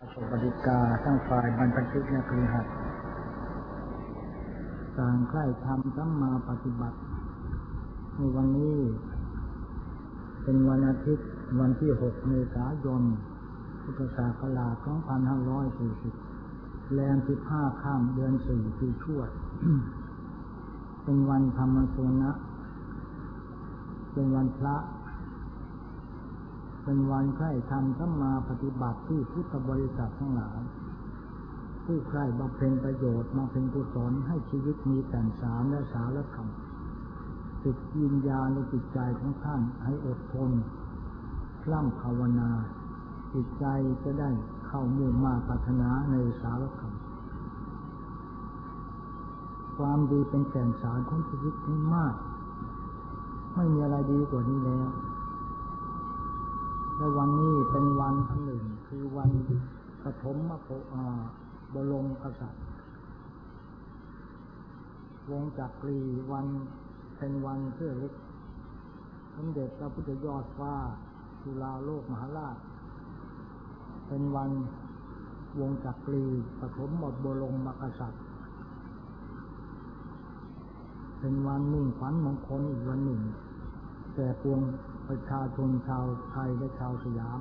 สวัสดิกาทั้งฝ่ายบรรพชิตและคฤหัสถ์ต่างใคร่ธรรมสัมมาปฏิบัติในวันนี้เป็นวันอาทิตย์วันที่6 เมษายนพุทธศักราช 2540 แรม 15 ค่ำเดือน 4 ปีชวด เป็นวันธรรมสวนะเป็นวันพระเป็นวันใคร่ธรรมสัมมาปฏิบัติที่พุทธบริษัททั้งหลายผู้ใคร่บำเพ็ญประโยชน์บำเพ็ญกุศลให้ชีวิตมีแก่นสารและสารธรรมติดวิญญาณในจิตใจของท่านให้อดทนพร่ำภาวนาจิตใจจะได้เข้ามุ่งมาปรารถนาในสารธรรมความดีเป็นแก่นสารของชีวิตที่มากไม่มีอะไรดีกว่านี้แล้วและวันนี้เป็นวันอันหนึ่งคือวันปฐมบรมกษัตริย์วงจักรีวันเป็นวันเพื่อลึกสมเด็จพระพุทธยอดฟ้าจุฬาโลกมหาราชเป็นวันวงจักรีปฐมบรมกษัตริย์เป็นวันมิ่งขวัญมงคลอีกวันหนึ่งแก่ปวงประชาชนชาวไทยและชาวสยาม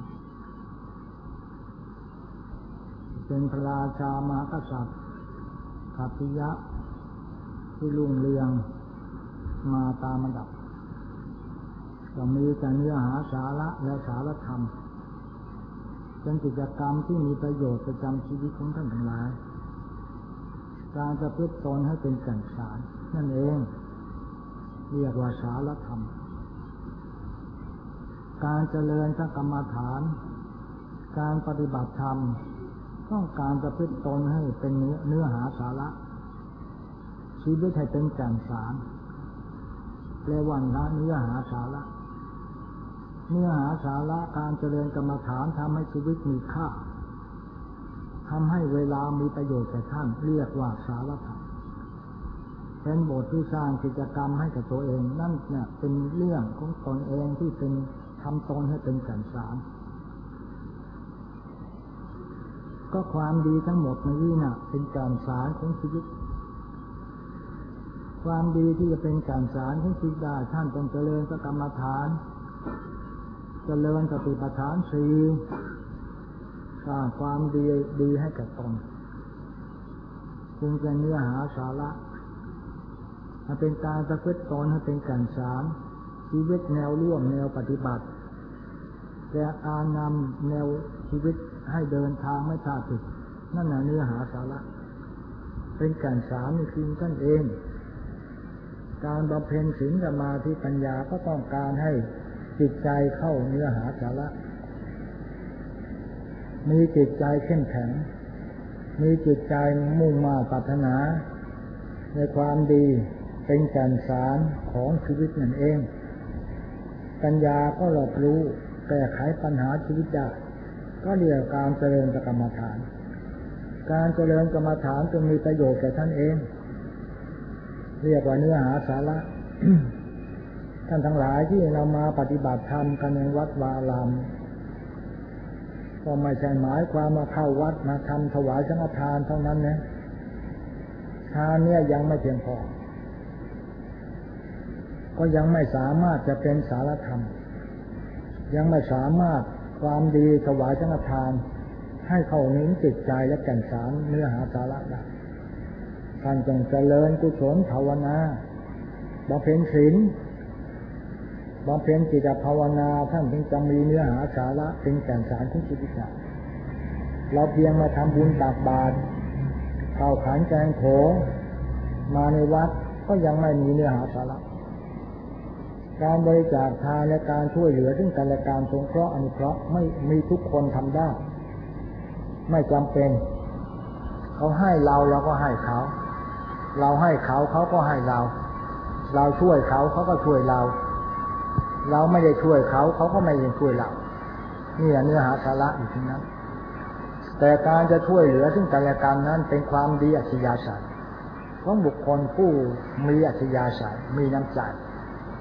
เป็นพระราชามหากษัตริย์ขัตติยะที่รุ่งเรืองมาตามลำดับก็มีแต่เนื้อหาสาระและสารธรรมเป็นกิจกรรมที่มีประโยชน์ประจำชีวิตของท่านทั้งหลายการจะพึ่งตนให้เป็นแก่นสารนั่นเองเรียกว่าสารธรรมการเจริญพระกรรมฐานการปฏิบัติธรรมต้องการจะพึ่งตนให้เป็นเนื้อหาสาระชีวิตให้เป็นแก่นสารแปลว่าเนื้อหาสาระเนื้อหาสาระการเจริญกรรมฐานทำให้ชีวิตมีค่าทำให้เวลามีประโยชน์แก่ท่านเรียกว่าสารธรรมเป็นบทที่สร้างกิจกรรมให้กับตัวเองนั่นเนี่ยเป็นเรื่องของตนเองที่เป็นทำตนให้เป็นแก่นสารก็ความดีทั้งหมดนี้น่ะเป็นแก่นสารของชีวิตความดีที่จะเป็นแก่นสารของชีวิตได้ท่านต้องเจริญกรรมฐานเจริญสติปัฏฐานสี่สร้างความดีให้กับตนจึงเป็นเนื้อหาสาระมันเป็นการประพฤติตนให้เป็นแก่นสารชีวิตแนวร่วมแนวปฏิบัติแต่การนำแนวชีวิตให้เดินทางไม่พลาดผิดนั่นน่ะเนื้อหาสาระเป็นแก่นสารนี่คือท่านเองการบำเพ็ญศีลสมาธิปัญญาก็ต้องการให้จิตใจเข้าเนื้อหาสาระมีจิตใจเข้มแข็งมีจิตใจมุ่งมาปรารถนาในความดีเป็นแก่นสารของชีวิตนั่นเองปัญญาก็รอบรู้แก้ไขปัญหาชีวิตได้ก็เรียกการเจริญกรรมฐานการเจริญกรรมฐานจะมีประโยชน์แก่ท่านเองเรียกว่าเนื้อหาสาระ ท่านทั้งหลายที่เรามาปฏิบัติธรรมกันในวัดวาอารามก็ไม่ใช่หมายความมาเข้าวัดมาทำถวายสังฆทานเท่านั้นนะทานเนี่ยยังไม่เพียงพอก็ยังไม่สามารถจะเป็นสารธรรมยังไม่สามารถความดีถวายสังฆทานให้เข้าถึงจิตใจและแก่นสารเนื้อหาสาระได้ท่านจงเจริญกุศลภาวนาบำเพ็ญศีลบำเพ็ญจิตภาวนาท่านถึงจะมีเนื้อหาสาระเป็นแก่นสารของชีวิตเราเพียงมาทำบุญตักบาตรข้าวขันแกงโถมาในวัดก็ยังไม่มีเนื้อหาสาระการบริจาคทานและการช่วยเหลือซึ่งกันและการสงเคราะห์อนุเคราะห์ไม่มีทุกคนทำได้ไม่จำเป็นเขาให้เราก็ให้เขาเราให้เขาเขาก็ให้เราช่วยเขาเขาก็ช่วยเราไม่ได้ช่วยเขาเขาก็ไม่ได้ช่วยเรานี่เนื้อหาสาระอยู่ที่นั้นแต่การจะช่วยเหลือซึ่งกันและกันนั้นเป็นความดีอัธยาศัยของบุคคลผู้มีอัธยาศัยมีน้ำใจ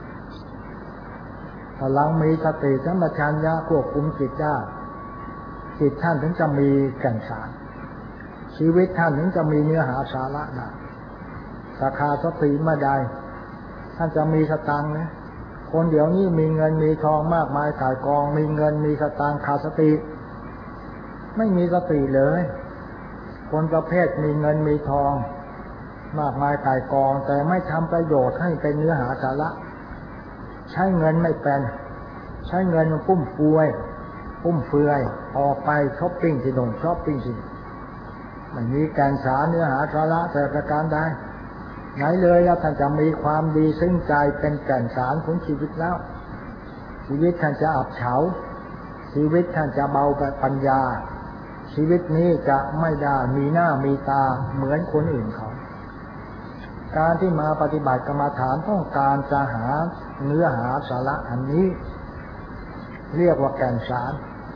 ถ้าเรามีสติสัมปชัญญะควบคุมจิตได้จิตท่านถึงจะมีแก่นสารชีวิตท่านถึงจะมีเนื้อหาสาระได้ถ้าขาดสติไม่ได้ท่านจะมีสตังค์นะคนเดี๋ยวนี้มีเงินมีทองมากมายก่ายกองมีเงินมีสตังค์ขาดสติไม่มีสติเลยคนประเภทมีเงินมีทองมากมายก่ายกองแต่ไม่ทำประโยชน์ให้เป็นเนื้อหาสาระใช้เงินไม่เป็นใช้เงินมันฟุ่มเฟือยออกไปช้อปปิ้งที่โน่นช้อปปิ้งที่มันมีแก่นสารเนื้อหาสาระแต่ประการใดไหนเลยแล้วท่านจะมีความดีซึ่งใจเป็นแก่นสารของชีวิตแล้วชีวิตท่านจะอับเฉาชีวิตท่านจะเบาปัญญาชีวิตนี้จะไม่ได้มีหน้ามีตาเหมือนคนอื่นเขาการที่มาปฏิบัติกรรมฐานต้องการจะหาเนื้อหาสาระอันนี้เรียกว่าแก่นสาร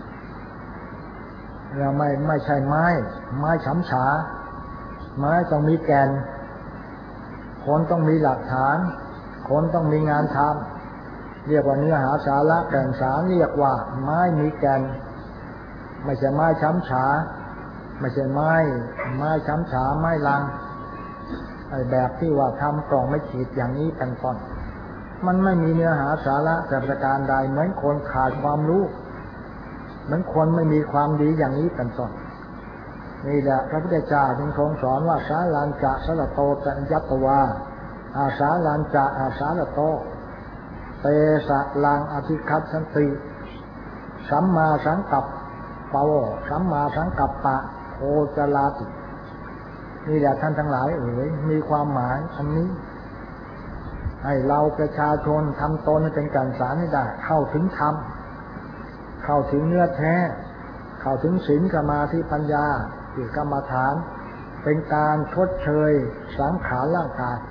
เราไม่ใช่ไม้ฉำฉาไม้ต้องมีแก่นคนต้องมีหลักฐานคนต้องมีงานทำเรียกว่าเนื้อหาสาระแก่นสารเรียกว่าไม้มีแก่นไม่ใช่ไม้ฉำฉาไม่ใช่ไม้ฉำฉาไม้ลังไอ้แบบที่ว่าทำกล่องไม่ขีดอย่างนี้เป็นต้นมันไม่มีเนื้อหาสาระแต่ประการใดเหมือนคนขาดความรู้เหมือนคนไม่มีความดีอย่างนี้เป็นต้นนี่แหละพระพุทธเจ้าจึงทรงสอนว่าสาลันจะสละโตจัญญัตวาอาสาลันจะอาสาละโตเตสะลังอธิคัตสันติสัมมาสังกัปปะสัมมาสังกัปปะโอจลาตินี่แหละท่านทั้งหลายมีความหมายอันนี้ให้เราประชาชนทำตนให้เป็นแก่นสารให้ได้เข้าถึงธรรมเข้าถึงเนื้อแท้เข้าถึงศีลสมาธิปัญญาคือกรรมฐานเป็นการชดเชยสังขารร่างกาย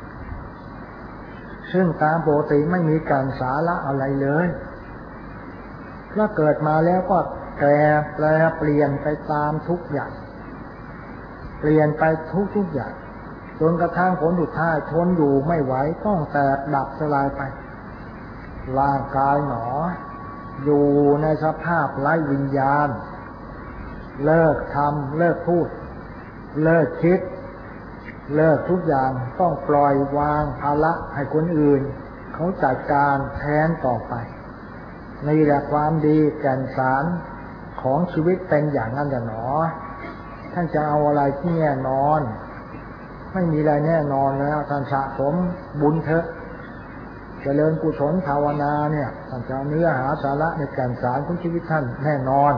ซึ่งตามปกติไม่มีการสาระอะไรเลยถ้าเกิดมาแล้วก็แปรเปลี่ยนไปตามทุกอย่างเปลี่ยนไปทุกอย่างจนกระทั่งผลสุดท้ายทนอยู่ไม่ไหวต้องแตกดับสลายไปร่างกายหนออยู่ในสภาพไร้วิญญาณเลิกทำเลิกพูดเลิกคิดเลิกทุกอย่างต้องปล่อยวางภาระให้คนอื่นเขาจัดการแทนต่อไปนี่แหละความดีแก่นสารของชีวิตเป็นอย่างนั้นหนอท่านจะเอาอะไรที่แน่นอนไม่มีอะไรแน่นอนแล้วท่านสะสมบุญเถอะเจริญกุศลภาวนาเนี่ยท่านจะเนื้อหาสาระในแก่นสารของชีวิตท่านแน่นอน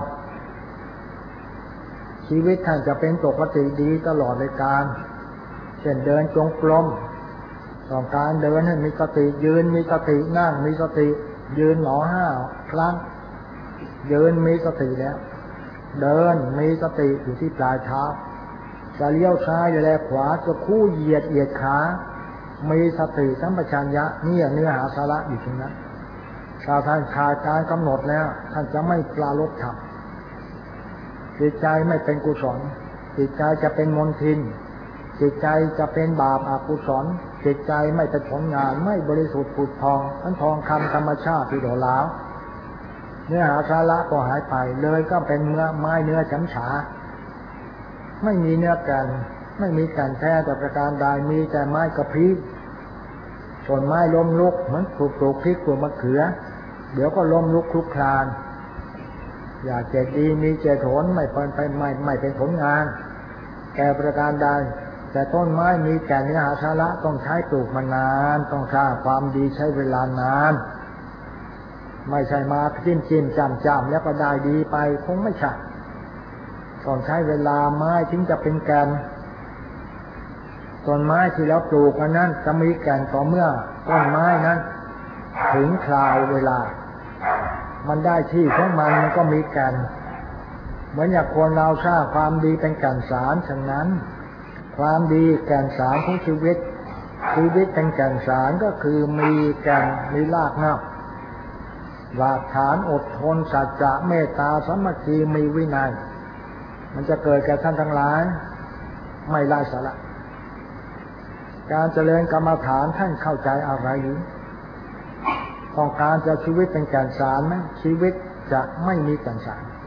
ชีวิตท่านจะเป็นปกติดีตลอดเลยการเช่นเดินจงกรมต้องการเดินให้มีสติยืนมีสตินั่งมีสติยืน5 ครั้งยืนมีสติแล้วเดินมีสติอยู่ที่ปลายเท้าจะเลี้ยวซ้ายจะแลขวาจะคู่เหยียดขามีสติสัมปชัญญะนี่เนื้อหาสาระอยู่ตรงนั้นถ้าท่านขาดการกำหนดแล้วท่านจะไม่ปรารภธรรมจิตใจไม่เป็นกุศลจิตใจจะเป็นมลทินจิตใจจะเป็นบาปอกุศลจิตใจไม่เป็นผลงานไม่บริสุทธิ์ผุดพองทั้งทองคำธรรมชาติที่โดดล้าวเนื้อหาสาระก็หายไปเลยก็เป็นไม้เนื้อฉำฉาไม่มีเนื้อแก่นไม่มีแก่นแท้แต่ประการใดมีแต่ไม้กระพี้ส่วนไม้ล้มลุกเหมือนปลูกพริกปลูกมะเขือเดี๋ยวก็ล้มลุกคลุกคลานอยากเจดีมีเจโถนไม่เป็นผลงานแก่ประการใดแต่ต้นไม้มีแก่นเนื้อหาสาระต้องใช้ปลูกมานานต้องสร้างความดีใช้เวลานานไม่ใช่มาจิ้มจำแล้วก็ได้ดีไปคงไม่ใช่ต้องใช้เวลาไม้ถึงจะเป็นแก่นต้นไม้ที่เราปลูกอันนั้นจะมีแก่นต่อเมื่อต้นไม้นั้นถึงคราวเวลามันได้ที่ของมันก็มีแก่นเหมือนอย่างคนเราสร้างความดีเป็นแก่นสารฉะนั้นความดีแก่นสารของชีวิตเป็นแก่นสารก็คือมีแก่นมีรากเหง้ารากฐานอดทนสัจจะเมตตาสามัคคีมีวินัยมันจะเกิดแก่ท่านทั้งหลายไม่ไร้สาระการเจริญกรรมฐานท่านเข้าใจอะไรหรือต้องการจะชีวิตเป็นแก่นสารไหมชีวิตจะไม่มีแก่นสาร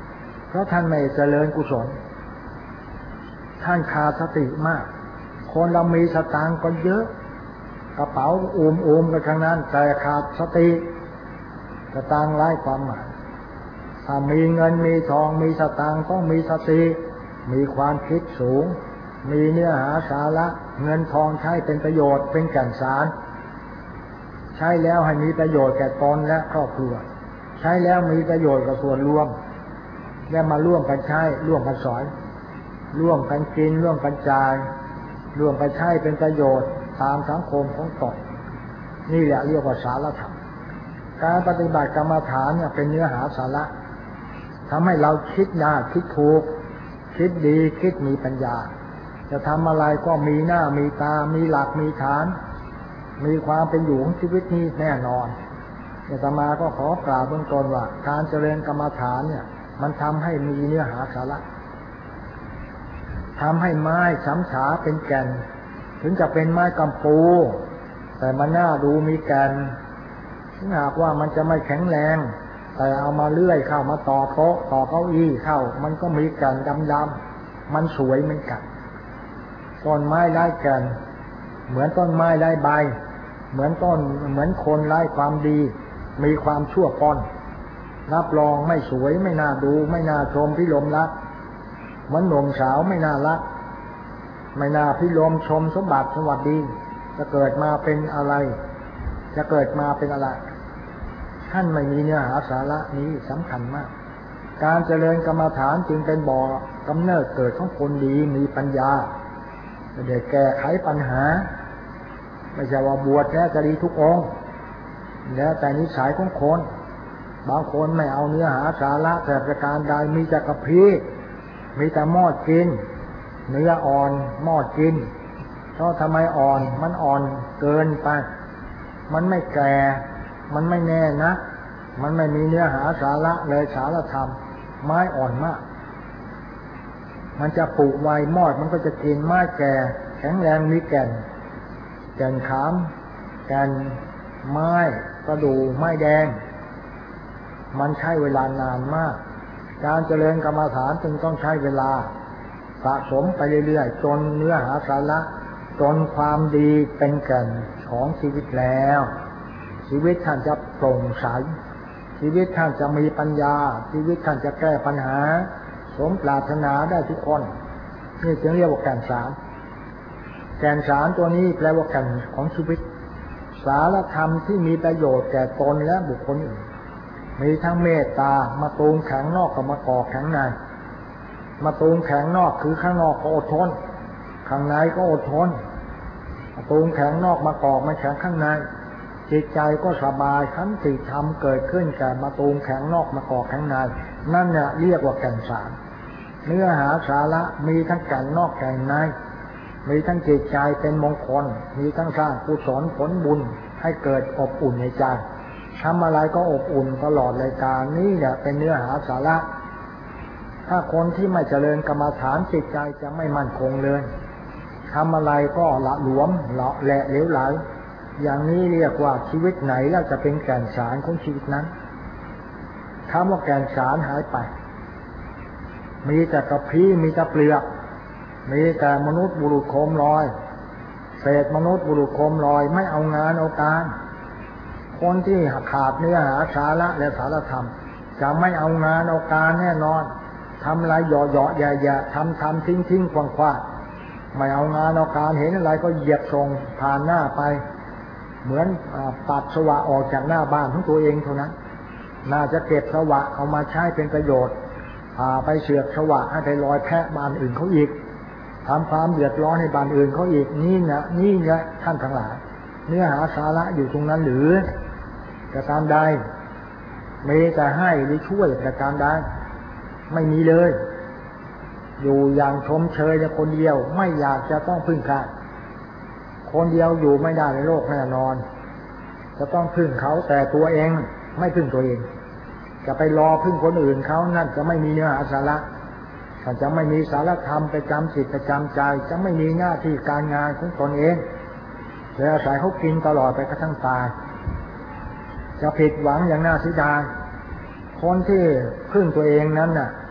เพราะท่านไม่เจริญกุศลท่านขาดสติมากคนเรามีสตางค์ก็เยอะกระเป๋าอูมกันทั้งนั้นแต่ขาดสติสตางค์ไร้ความหมายถ้ามีเงินมีทองมีสตางค์ต้องมีสติมีความคิดสูงมีเนื้อหาสาระเงินทองใช้เป็นประโยชน์เป็นแก่นสารใช้แล้วให้มีประโยชน์แก่ตนและครอบครัวใช้แล้วมีประโยชน์กับส่วนรวมและมาร่วมกันใช้ร่วมกันสอนร่วมกันกินร่วมกันจ่ายร่วมกันใช้เป็นประโยชน์ตามสังคมของตนนี่แหละเรียกว่าสารธรรมการปฏิบัติกรรมฐานเนี่ยเป็นเนื้อหาสาระทำให้เราคิดได้คิดถูกคิดดีคิดมีปัญญาจะทำอะไรก็มีหน้ามีตามีหลักมีฐานมีความเป็นอยู่ของชีวิตนี้แน่นอนอาตมาก็ขอกล่าวเบื้องต้นว่าการเจริญกรรมฐานเนี่ยมันทำให้มีเนื้อหาสาระทำให้ไม้ช้ำฉาเป็นแก่นถึงจะเป็นไม้กำปูแต่มันน่าดูมีแก่นถึงหากว่ามันจะไม่แข็งแรงแต่เอามาเลื่อยเข้ามาต่อโต๊ะต่อเก้าอี้เข้ามันก็มีแก่นดำๆมันสวยเหมือนกันต้นไม้ไร้แก่นเหมือนต้นไม้ไร้ใบเหมือนคนไร้ความดีมีความชั่วก้อนรับรองไม่สวยไม่น่าดูไม่น่าชมพิรมรักเหมือนหนุ่มสาวไม่น่ารักไม่น่าพิรมชมสมบัติสวัสดีจะเกิดมาเป็นอะไรจะเกิดมาเป็นอะไรท่านไม่มีเนื้อหาสาระนี้สำคัญมากการเจริญกรรมฐานจึงเป็นบ่อกำเนิดเกิดของคนดีมีปัญญาจะได้แก้ไขปัญหาไม่ใช่ว่าบวชแล้วจะดีทุกองค์แล้วแต่นิสัยของคนบางคนไม่เอาเนื้อหาสาระแต่ประการใดมีแต่กระพี้มีแต่มอดกินเนื้ออ่อนมอดกินเพราะทำไมอ่อนมันอ่อนเกินไปมันไม่แก่มันไม่แน่นะมันไม่มีเนื้อหาสาระเลยสารธรรมไม้อ่อนมากมันจะปลูกไวมอดมันก็จะกินไม้แก่แข็งแรงมีแก่นขามแก่นไม้กระดูกไม้แดงมันใช้เวลานานมากการเจริญกรรมฐานจึงต้องใช้เวลาสะสมไปเรื่อยๆจนเนื้อหาสาระจนความดีเป็นแก่นของชีวิตแล้วชีวิตท่านจะโปร่งใสชีวิตท่านจะมีปัญญาชีวิตท่านจะแก้ปัญหาสมปรารถนาได้ทุกคนนี่จึงเรียกว่าแก่นสารแก่นสารตัวนี้แปลว่าแก่นของชีวิตสารธรรมที่มีประโยชน์แก่ตนและบุคคลอื่นมีทั้งเมตตามาตูมแข็งนอกกับมาก่อแข็งในมาตูมแข็งนอกคือข้างนอกก็อดทนข้างในก็อดทนมาตูมแข็งนอกมาก่อมาแข็งข้างในจิตใจก็สบายขันติธรรมเกิดขึ้นแก่มาตูมแข็งนอกมาก่อแข็งในนั่นเนี่ยเรียกว่าแก่นสารเนื้อหาสาระมีทั้งแก่นนอกแก่นในมีทั้งจิตใจเป็นมงคลมีทั้งสร้างกุศลผลบุญให้เกิดอบอุ่นในใจทำอะไรก็อบอุ่นตลอดรายการนี้เนี่ยเป็นเนื้อหาสาระถ้าคนที่ไม่เจริญกรรมฐานจิตใจจะไม่มั่นคงเลยทำอะไรก็ละหลวมละแหละเหลวไหลอย่างนี้เรียกว่าชีวิตไหนแล้วจะเป็นแก่นสารของชีวิตนั้นคำว่าแก่นสารหายไปมีแต่กระพี้มีแต่เปลือกมีแต่มนุษย์บุรุษโคมลอยเศษมนุษย์บุรุษโคมลอยไม่เอางานเอาการคนที่ขาดเนื้อหาสาระและสารธรรมจะไม่เอางานเอาการแน่นอนทำอะไรหย่อๆแย่ๆทำทิ้งคว่างๆไม่เอางานเอาการเห็นอะไรก็เหยียบส่งผ่านหน้าไปเหมือนปัดสวะออกจากหน้าบ้านของตัวเองเท่านั้นน่าจะเก็บสวะเอามาใช้เป็นประโยชน์ไปเสือกสวะให้ไปลอยแพะบ้านอื่นเขาอีกทำความเดือดร้อนให้บ้านอื่นเขาอีกนี่นะท่านทั้งหลายเนื้อหาสาระอยู่ตรงนั้นหรือประการใดมีแต่ให้หรือช่วยประการใดไม่มีเลยอยู่อย่างชมเชยในคนเดียวไม่อยากจะต้องพึ่งใครคนเดียวอยู่ไม่ได้ในโลกแน่นอนจะต้องพึ่งเขาแต่ตัวเองไม่พึ่งตัวเองจะไปรอพึ่งคนอื่นเขานั่นจะไม่มีเนื้อหาสาระจะไม่มีสารธรรมประจำจิตประจำใจจะไม่มีหน้าที่การงานของตนเองจะอาศัยเขากินตลอดไปกระทั่งตายจะผิดหวังอย่างน่าเสียดายคนที่พึ่งตัวเองนั้นน่ะ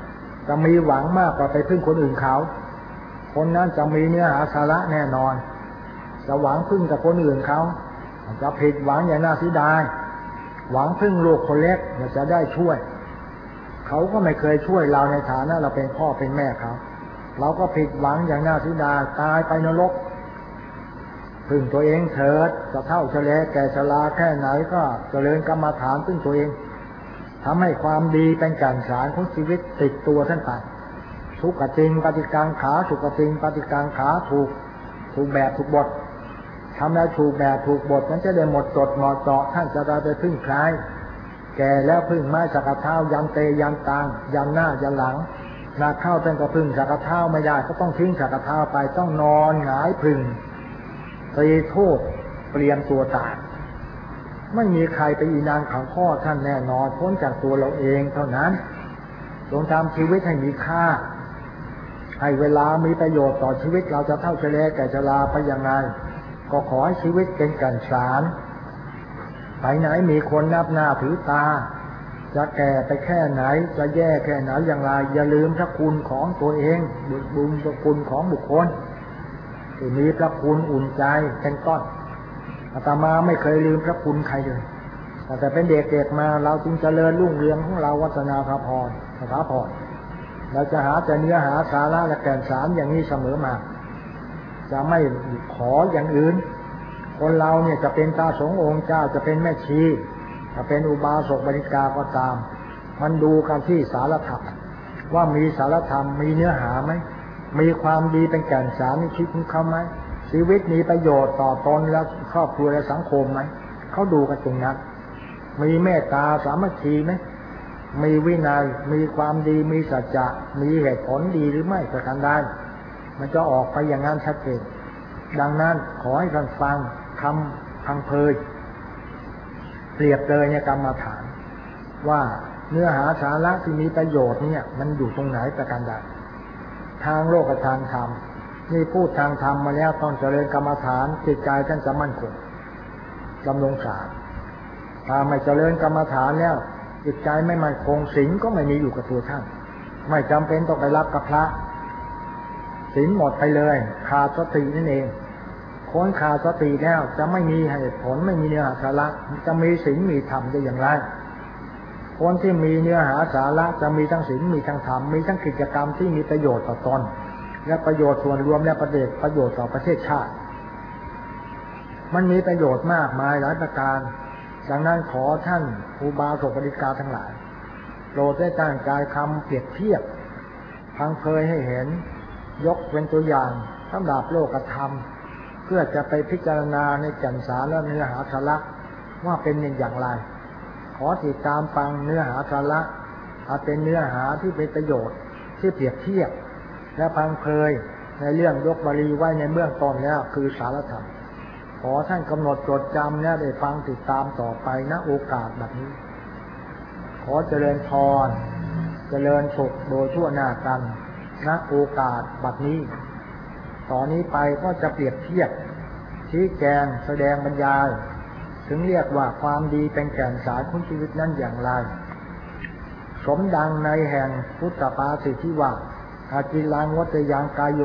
จะมีหวังมากกว่าไปพึ่งคนอื่นเขาคนนั้นจะมีเนื้อหาสาระแน่นอนจะหวังพึ่งกับคนอื่นเขาจะผิดหวังอย่างน่าเสียดายหวังพึ่งลูกคนเล็กจะได้ช่วยเขาก็ไม่เคยช่วยเราในฐานะเราเป็นพ่อเป็นแม่เขาเราก็ผิดหวังอย่างน่าเสียดายตายไปนรกพึ่งตัวเองเถิดจะเฒ่าชราแก่ชราแค่ไหนก็เจริญกรรมฐานพึ่งตัวเองทำให้ความดีเป็นแก่นสารของชีวิตติดตัวท่านไปสุขจริงปฏิกังขาสุขจริงปฏิกังขาถูกแบบถูกบททำแล้วถูกแบบถูกบทนั้นจะได้หมดจดหมดเจาะท่านจะได้ไปพึ่งใครแก่แล้วพึ่งไม้สักเท้ายันเตยันตางยันหน้ายันหลังนาเข้าเป็นก็พึ่งสักเท้าไม่ได้ก็ต้องทิ้งสักเท้าไปต้องนอนหงายพึ่งตีโทษเปลี่ยนตัวตายไม่มีใครไปอีนางขังข้อท่านแน่นอนพ้นจากตัวเราเองเท่านั้นจงทำชีวิตให้มีค่าให้เวลามีประโยชน์ต่อชีวิตเราจะเฒ่าชราแก่ชราไปยังไงก็ขอให้ชีวิตเป็นกันสารไปไหนมีคนนับหน้าถือตาจะแก่ไปแค่ไหนจะแย่แค่ไหนอย่างไรอย่าลืมพระคุณของตัวเองบุญคุณของบุคคลที่มีพระคุณอุ่นใจเป็นต้นอาตมาไม่เคยลืมพระคุณใครเลยแต่เป็นเด็กๆมาเราจึงเจริญรุ่งเรืองของเราวัฒนาภพรสถาพรเราจะหาแต่เนื้อหาสาระและแก่นสารอย่างนี้เสมอมาจะไม่ขออย่างอื่นคนเราเนี่ยจะเป็นตาสงฆ์องค์เจ้าจะเป็นแม่ชีจะเป็นอุบาสกบริกาก็ตามมันดูกันที่สารธรรมว่ามีสารธรรมมีเนื้อหาไหมมีความดีเป็นแก่นสารในชีวิตของเขาไหมชีวิตมีประโยชน์ต่อตนและครอบครัวและสังคมไหมเขาดูกันตรงนั้นมีเมตตาสามัคคีไหมมีวินัยมีความดีมีสัจจะมีเหตุผลดีหรือไม่ประการใดมันจะออกไปอย่างนั้นชัดเจนดังนั้นขอให้ท่านฟังคำพังเพยเปรียบเลยในกรรมฐานว่าเนื้อหาสาระที่มีประโยชน์เนี่ยมันอยู่ตรงไหนประการใดทางโลกกับทางธรรมนี่พูดทางธรรมมาแล้วต้องเจริญกรรมฐานจิตใจท่านจะมั่นคงดำรงฌานถ้าไม่เจริญกรรมฐานแล้วจิตใจไม่มั่นคงศีลก็ไม่มีอยู่กับตัวท่านไม่จำเป็นต้องไปรับกับพระศีลหมดไปเลยขาดสตินั่นเองคนขาดสติแล้วจะไม่มีเหตุผลไม่มีเนื้อหาสาระจะมีศีลมีธรรมได้อย่างไรคนที่มีเนื้อหาสาระจะมีทั้งศีลมีทั้งธรรมมีทั้งกิจกรรมที่มีประโยชน์ต่อตนและประโยชน์ส่วนรวมและประโยชน์ต่อประเทศชาติมันมีประโยชน์มากมายหลายประการดังนั้นขอท่านอุบาสกบริกาทั้งหลายโปรดได้ตั้งใจคำเปรียบเทียบพังเพยให้เห็นยกเป็นตัวอย่างสำหรับโลกธรรมเพื่อจะไปพิจารณาในแก่นสารและเนื้อหาสาระว่าเป็นอย่างไรขอติดตามฟังเนื้อหาสาระเป็นเนื้อหาที่เป็นประโยชน์ที่เปรียบเทียบและพังเพยในเรื่องยกบาลีไว้ในเบื้องต้นแล้วคือสารธรรมขอท่านกำหนดจดจำและได้ฟังติดตามต่อไปณโอกาสแบบนี้ขอเจริญพรเจริญสุขโดยทั่วหน้ากันณโอกาสบัดนี้ต่อนนี้ไปก็จะเปรียบเทียบชี้แจงแสดงบรรยายถึงเรียกว่าความดีเป็นแก่นสารของชีวิตนั้นอย่างไรสมดังในแห่งพุทธภาษิตที่ว่าอาจิลังวัตยังกายโย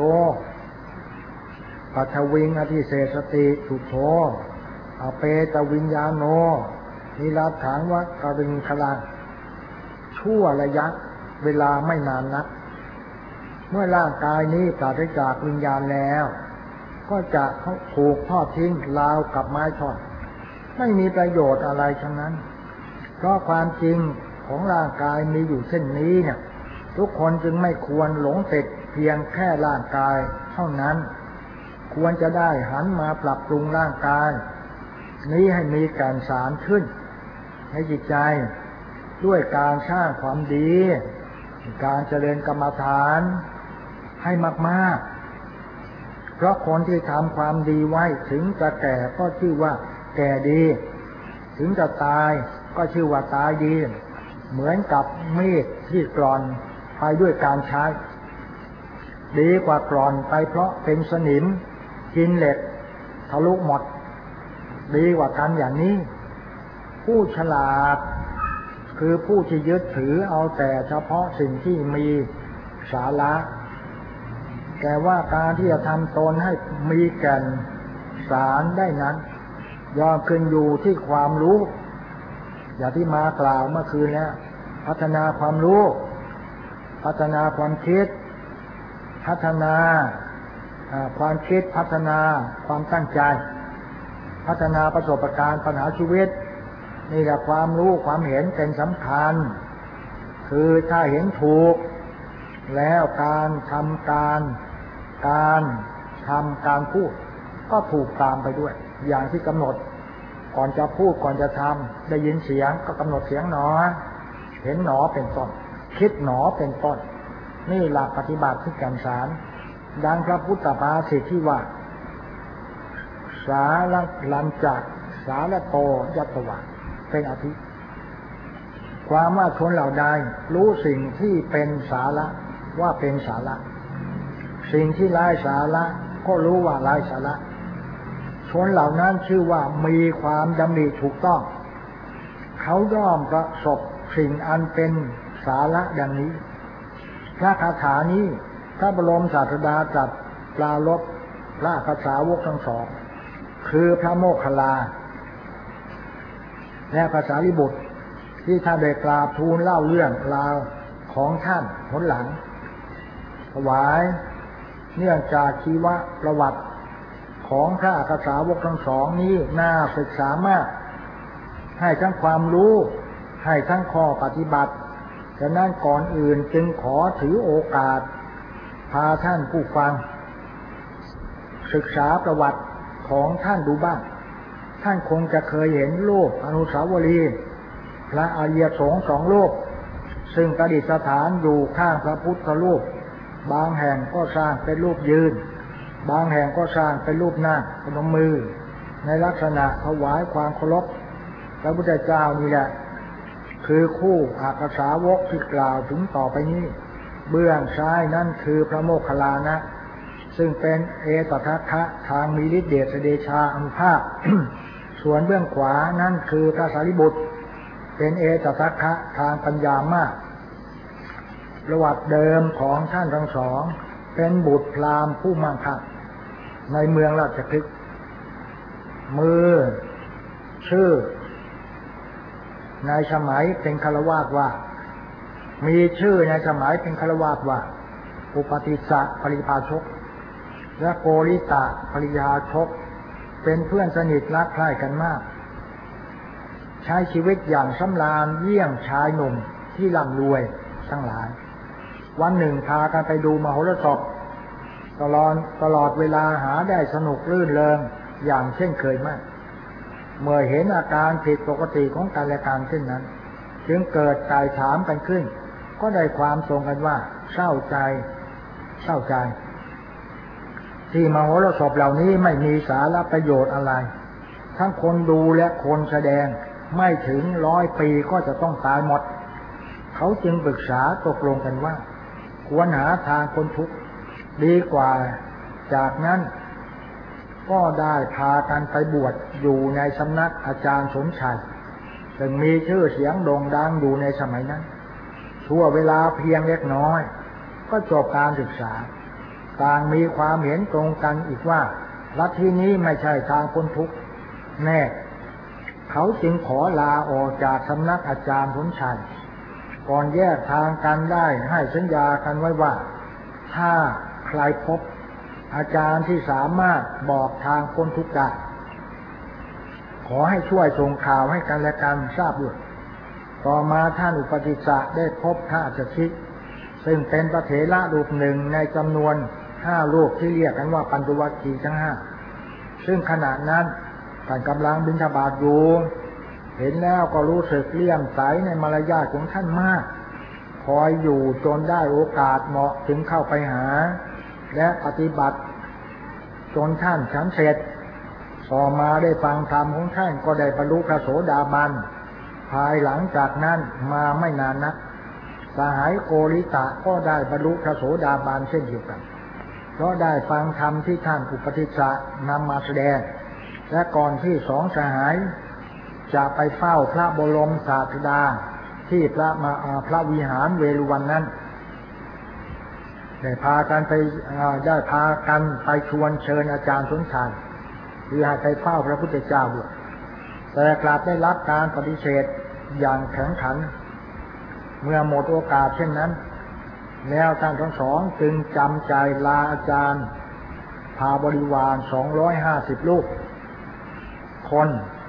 ปัทวิงอธิเสสติสุโธอเปตวิญญาโนนิรัตถังวะกริงคลังชั่วระยะเวลาไม่นานนักเมื่อร่างกายนี้ปราศจากวิญญาณแล้วก็จะถูกทอดทิ้งราวกับไม้ทอดไม่มีประโยชน์อะไรทั้งนั้นเพราะความจริงของร่างกายมีอยู่เช่นนี้เนี่ยทุกคนจึงไม่ควรหลงติดเพียงแค่ร่างกายเท่านั้นควรจะได้หันมาปรับปรุงร่างกายนี้ให้มีแก่นสารขึ้นในจิตใจด้วยการสร้างความดีการเจริญกรรมฐานให้มากๆเพราะคนที่ทำความดีไว้ถึงจะแก่ก็ชื่อว่าแก่ดีถึงจะตายก็ชื่อว่าตายดีเหมือนกับมีดที่กร่อนไปด้วยการใช้ดีกว่ากร่อนไปเพราะเป็นสนิมกินเหล็กทะลุหมดดีกว่ากันอย่างนี้ผู้ฉลาดคือผู้ที่ยึดถือเอาแต่เฉพาะสิ่งที่มีสาระแต่ว่าการที่จะทำตนให้มีแก่นสารได้นั้นย่อมขึ้นอยู่ที่ความรู้อย่างที่มากล่าวเมื่อคืนแล้วพัฒนาความรู้พัฒนาความคิดพัฒนาความคิดพัฒนาความตั้งใจพัฒนาประสบการณ์ปัญหาชีวิตนี่แหละความรู้ความเห็นเป็นสำคัญคือถ้าเห็นถูกแล้วการทำการพูดก็ถูกตามไปด้วยอย่างที่กำหนดก่อนจะพูดก่อนจะทำได้ยินเสียงก็กำหนดเสียงหนอเห็นหนอเป็นต้นคิดหนอเป็นต้นนี่หลักปฏิบัติที่แก่นสารดังพระพุทธภาษิตที่ว่าสาลัญจะสาลโตยัตถวะเป็นอธิความว่าชนเหล่าใดรู้สิ่งที่เป็นสาระว่าเป็นสาระสิ่งที่ไร้สาระก็รู้ว่าไร้สาระชนเหล่านั้นชื่อว่ามีความดำริถูกต้องเขาย่อมประสบสิ่งอันเป็นสาระดังนี้พระคาถานี้พระบรมศาสดาตรัสปรารภพระภาษาวกทั้งสองคือพระโมคคัลลาและพระสารีบุตรที่ท่านได้กราบทูลเล่าเรื่องราวของท่านหนหลังถวายเนื่องจากชีวประวัติของพระภาษาวกทั้งสองนี้น่าศึกษามากให้ทั้งความรู้ให้ทั้งข้อปฏิบัติฉะนั้นก่อนอื่นจึงขอถือโอกาสพาท่านผู้ฟังศึกษาประวัติของท่านดูบ้างท่านคงจะเคยเห็นรูปอนุสาวรีย์พระอริยสงฆ์สองรูปซึ่งประดิษฐานอยู่ข้างพระพุทธรูปบางแห่งก็สร้างเป็นรูปยืนบางแห่งก็สร้างเป็นรูปนั่งพนมมือในลักษณะถวายความเคารพพระพุทธเจ้านี่แหละคือคู่อักษาวกที่กล่าวถึงต่อไปนี้เบื้องซ้ายนั่นคือพระโมคคัลลานะซึ่งเป็นเอตทัคคะทางมีฤทธิเดชเดชาอนุภาพ ส่วนเบื้องขวานั่นคือพระสารีบุตรเป็นเอตทัคคะทางปัญญามากประวัติเดิมของท่านทั้งสองเป็นบุตรพราหมณ์ผู้มั่งคั่งในเมืองราชคฤห์มือชื่อในสมัยเป็นฆราวาสว่ามีชื่อในสมัยเป็นฆราวาสว่าอุปติสสะปริภาชกและโกริตะปริยาชกเป็นเพื่อนสนิทรักใคร่กันมากใช้ชีวิตอย่างสำราญเยี่ยงชายหนุ่มที่ร่ำรวยทั้งหลายวันหนึ่งพากันไปดูมโหรสพตลอดเวลาหาได้สนุกรื่นเริงอย่างเช่นเคยมากเมื่อเห็นอาการผิดปกติของกันและกันเช่นนั้นจึงเกิดไต่ถามกันขึ้นก็ได้ความตรงกันว่าเศร้าใจที่มโหรสพเหล่านี้ไม่มีสาระประโยชน์อะไรทั้งคนดูและคนแสดงไม่ถึง100 ปีก็จะต้องตายหมดเขาจึงปรึกษาตกลงกันว่าควรหาทางพ้นทุกข์ดีกว่าจากนั้นก็ได้พากันไปบวชอยู่ในสำนักอาจารย์สมชัยซึ่งมีชื่อเสียงโด่งดังอยู่ในสมัยนั้นชั่วเวลาเพียงเล็กน้อยก็จบการศึกษาต่างมีความเห็นตรงกันอีกว่าลัทธินี้ไม่ใช่ทางพ้นทุกข์แน่เขาจึงขอลาออกจากสำนักอาจารย์สมชัยก่อนแยกทางกันได้ให้สัญญากันไว้ว่าถ้าใครพบอาจารย์ที่สามารถบอกทางพ้นทุกข์ได้ขอให้ช่วยส่งข่าวให้กันและกันทราบด้วยต่อมาท่านอุปติสสะได้พบพระอัจฉริซึ่งเป็นพระเถระรูปหนึ่งในจำนวน5 รูปที่เรียกกันว่าปัญจวัคคีย์ทั้ง5ซึ่งขณะนั้นท่านกำลังบิณฑบาตอยู่เห็นแล้วก็รู้สึกเลื่อมใสในมารยาทของท่านมากคอยอยู่จนได้โอกาสเหมาะถึงเข้าไปหาและปฏิบัติจนท่านฉันเสร็จต่อมาได้ฟังธรรมของท่านก็ได้บรรลุพระโสดาบันภายหลังจากนั้นมาไม่นานนักสหายโกริตะก็ได้บรรลุพระโสดาบันเช่นเดียวกันเพราะได้ฟังธรรมที่ท่านอุปติสสะนำมาแสดงและก่อนที่2 สหายจะไปเฝ้าพระบรมศาสดาที่พระวิหารเวฬุวันนั้นได้พากันไปชวนเชิญอาจารย์สนชัยคือให้ไปเฝ้าพระพุทธเจ้าด้วยแต่กลับได้รับการปฏิเสธอย่างแข็งขันเมื่อหมดโอกาสเช่นนั้นแล้วท่านทั้งสองจึงจำใจลาอาจารย์พาบริวาร250รูปคน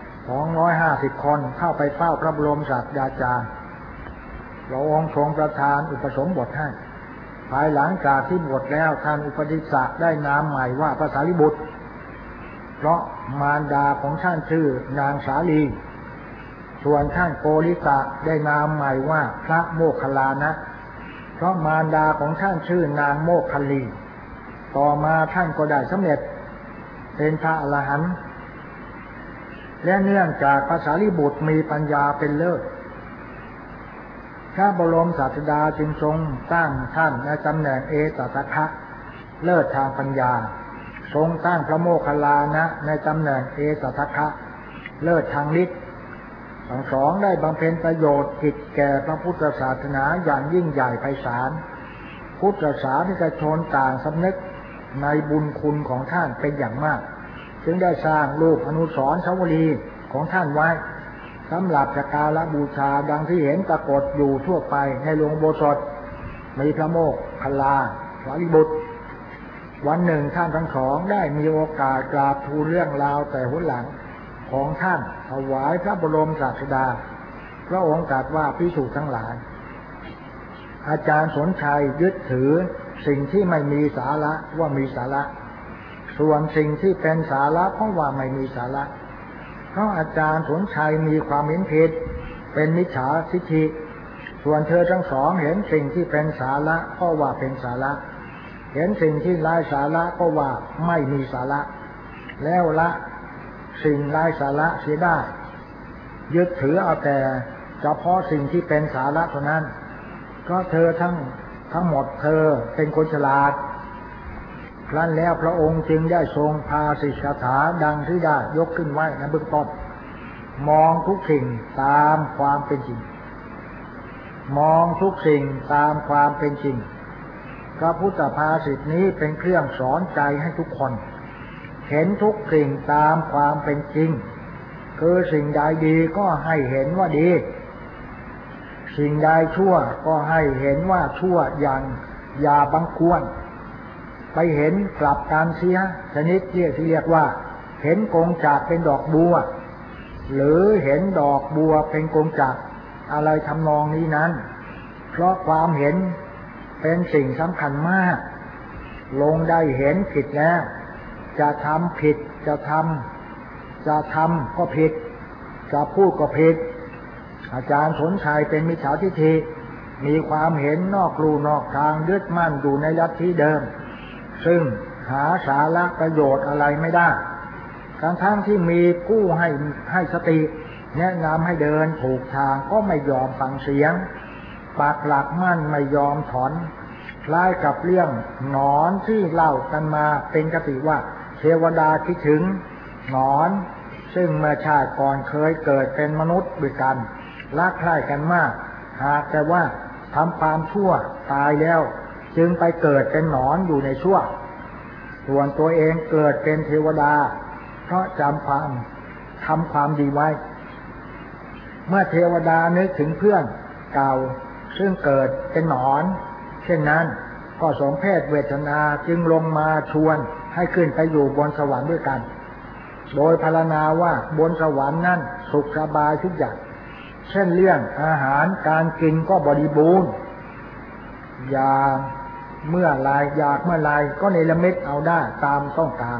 250คนเข้าไปเฝ้าพระบรมศาสดาจารย์พระองค์ทรงประทานอุปสมบทให้ภายหลังจากที่บวชแล้วท่านอุปติสสะได้นามใหม่ว่าพระสารีบุตรเพราะมารดาของท่านชื่อนางสาลีส่วนท่านโกริกะได้นามใหม่ว่าพระโมคคัลลานะเพราะมารดาของท่านชื่อนางโมคคัลลีต่อมาท่านก็ได้สำเร็จเป็นพระอรหันต์และเนื่องจากพระสารีบุตรมีปัญญาเป็นเลิศพระบรมศาสดาจึงทรงตั้งท่านในตำแหน่งเอตตถะเลิศทางปัญญาทรงตั้งพระโมคคัลลานะในตำแหน่งเอตตถะเลิศทางฤทธิ์ทั้งสองได้บำเพ็ญประโยชน์กิจแก่พระพุทธศาสนาอย่างยิ่งใหญ่ไพศาลพุทธศาสนิกชนต่างสำนึกในบุญคุณของท่านเป็นอย่างมากจึงได้สร้างรูปอนุสรณ์สาวรีย์ของท่านไว้สำหรับสักการะบูชาดังที่เห็นปรากฏอยู่ทั่วไปในโรงอุโบสถมีพระโมคคัลลาสารีบุตรวันหนึ่งท่านทั้งสองได้มีโอกาสกราบทูลเรื่องราวแต่หนหลังของท่านถวายพระบรมศาสดาพระองค์ตรัสว่าภิกษุทั้งหลายอาจารย์สนชัยยึดถือสิ่งที่ไม่มีสาระว่ามีสาระส่วนสิ่งที่เป็นสาระเพราะว่าไม่มีสาระเพราะอาจารย์สนชัยมีความเห็นผิดเป็นมิจฉาทิฏฐิส่วนเธอทั้งสองเห็นสิ่งที่เป็นสาระเพราะว่าเป็นสาระเห็นสิ่งที่ไร้สาระเพราะว่าไม่มีสาระแล้วละสิ่งไร้สาระเสียได้ยึดถือเอาแต่เฉพาะสิ่งที่เป็นสาระเท่านั้นก็เธอทั้งหมดเธอเป็นคนฉลาดครั้นแล้วพระองค์จึงได้ทรงพาสิกขาดังที่ได้ยกขึ้นไว้ในเบื้องต้นมองทุกสิ่งตามความเป็นจริงมองทุกสิ่งตามความเป็นจริงพระพุทธภาษิตนี้เป็นเครื่องสอนใจให้ทุกคนเห็นทุกสิ่งตามความเป็นจริงคือสิ่งใดดีก็ให้เห็นว่าดีสิ่งใดชั่วก็ให้เห็นว่าชั่วอย่างอย่าบังควรไปเห็นกลับกันเสียชนิดที่เรียกว่าเห็นกงจากเป็นดอกบัวหรือเห็นดอกบัวเป็นกงจากอะไรทำนองนี้นั้นเพราะความเห็นเป็นสิ่งสำคัญมากลงได้เห็นผิดแล้วจะทำผิดจะทำก็ผิดจะพูดก็ผิดอาจารย์สนชัยเป็นมิจฉาทิฏฐิมีความเห็นนอกลู่นอกทางยึดมั่นอยู่ในลัทธิเดิมซึ่งหาสาระประโยชน์อะไรไม่ได้ทั้งที่มีผู้ให้สติแนะนำให้เดินถูกทางก็ไม่ยอมฟังเสียงปักหลักมั่นไม่ยอมถอนคล้ายกับเรื่องหนอนที่เล่ากันมาเป็นคติว่าเทวดาคิดถึงหนอนซึ่งเมื่อชาติก่อนเคยเกิดเป็นมนุษย์ด้วยกันรักใคร่กันมากหากแต่ว่าทำความชั่วตายแล้วจึงไปเกิดเป็นหนอนอยู่ในชั่วส่วนตัวเองเกิดเป็นเทวดาเพราะทำความดีไว้เมื่อเทวดานึกถึงเพื่อนเก่าซึ่งเกิดเป็นหนอนเช่นนั้นก็สมเพศเวทนาจึงลงมาชวนให้ขึ้นไปอยู่บนสวรรค์ด้วยกันโดยพรรณนาว่าบนสวรรค์นั้นสุขสบายทุกอย่างเช่นเรื่องอาหารการกินก็บริบูรณ์อยากเมื่อไรก็เนรมิตเอาได้ตามต้องการ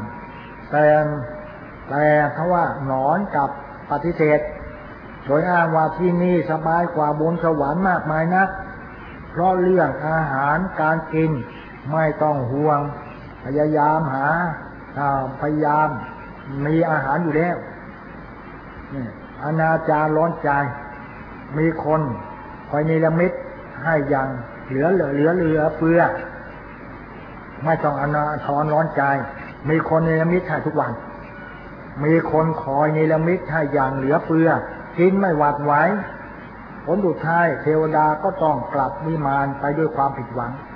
แต่ถ้าว่าหนอนกับปฏิเสธโดยอ้างว่าที่นี่สบายกว่าบนสวรรค์มากมายนักเพราะเรื่องอาหารการกินไม่ต้องห่วงพยายามมีอาหารอยู่แล้วอนาจารร้อนใจมีคนคอยเนรมิตให้อย่างเหลือเฟือไม่ต้องอนาทรร้อนใจมีคนเนรมิตให้ทุกวันมีคนคอยเนรมิตให้อย่างเหลือเฟือกินไม่หวาดไหวผลสุดท้ายเทวดาก็ต้องกลับวิมานไปด้วยความผิดหวัง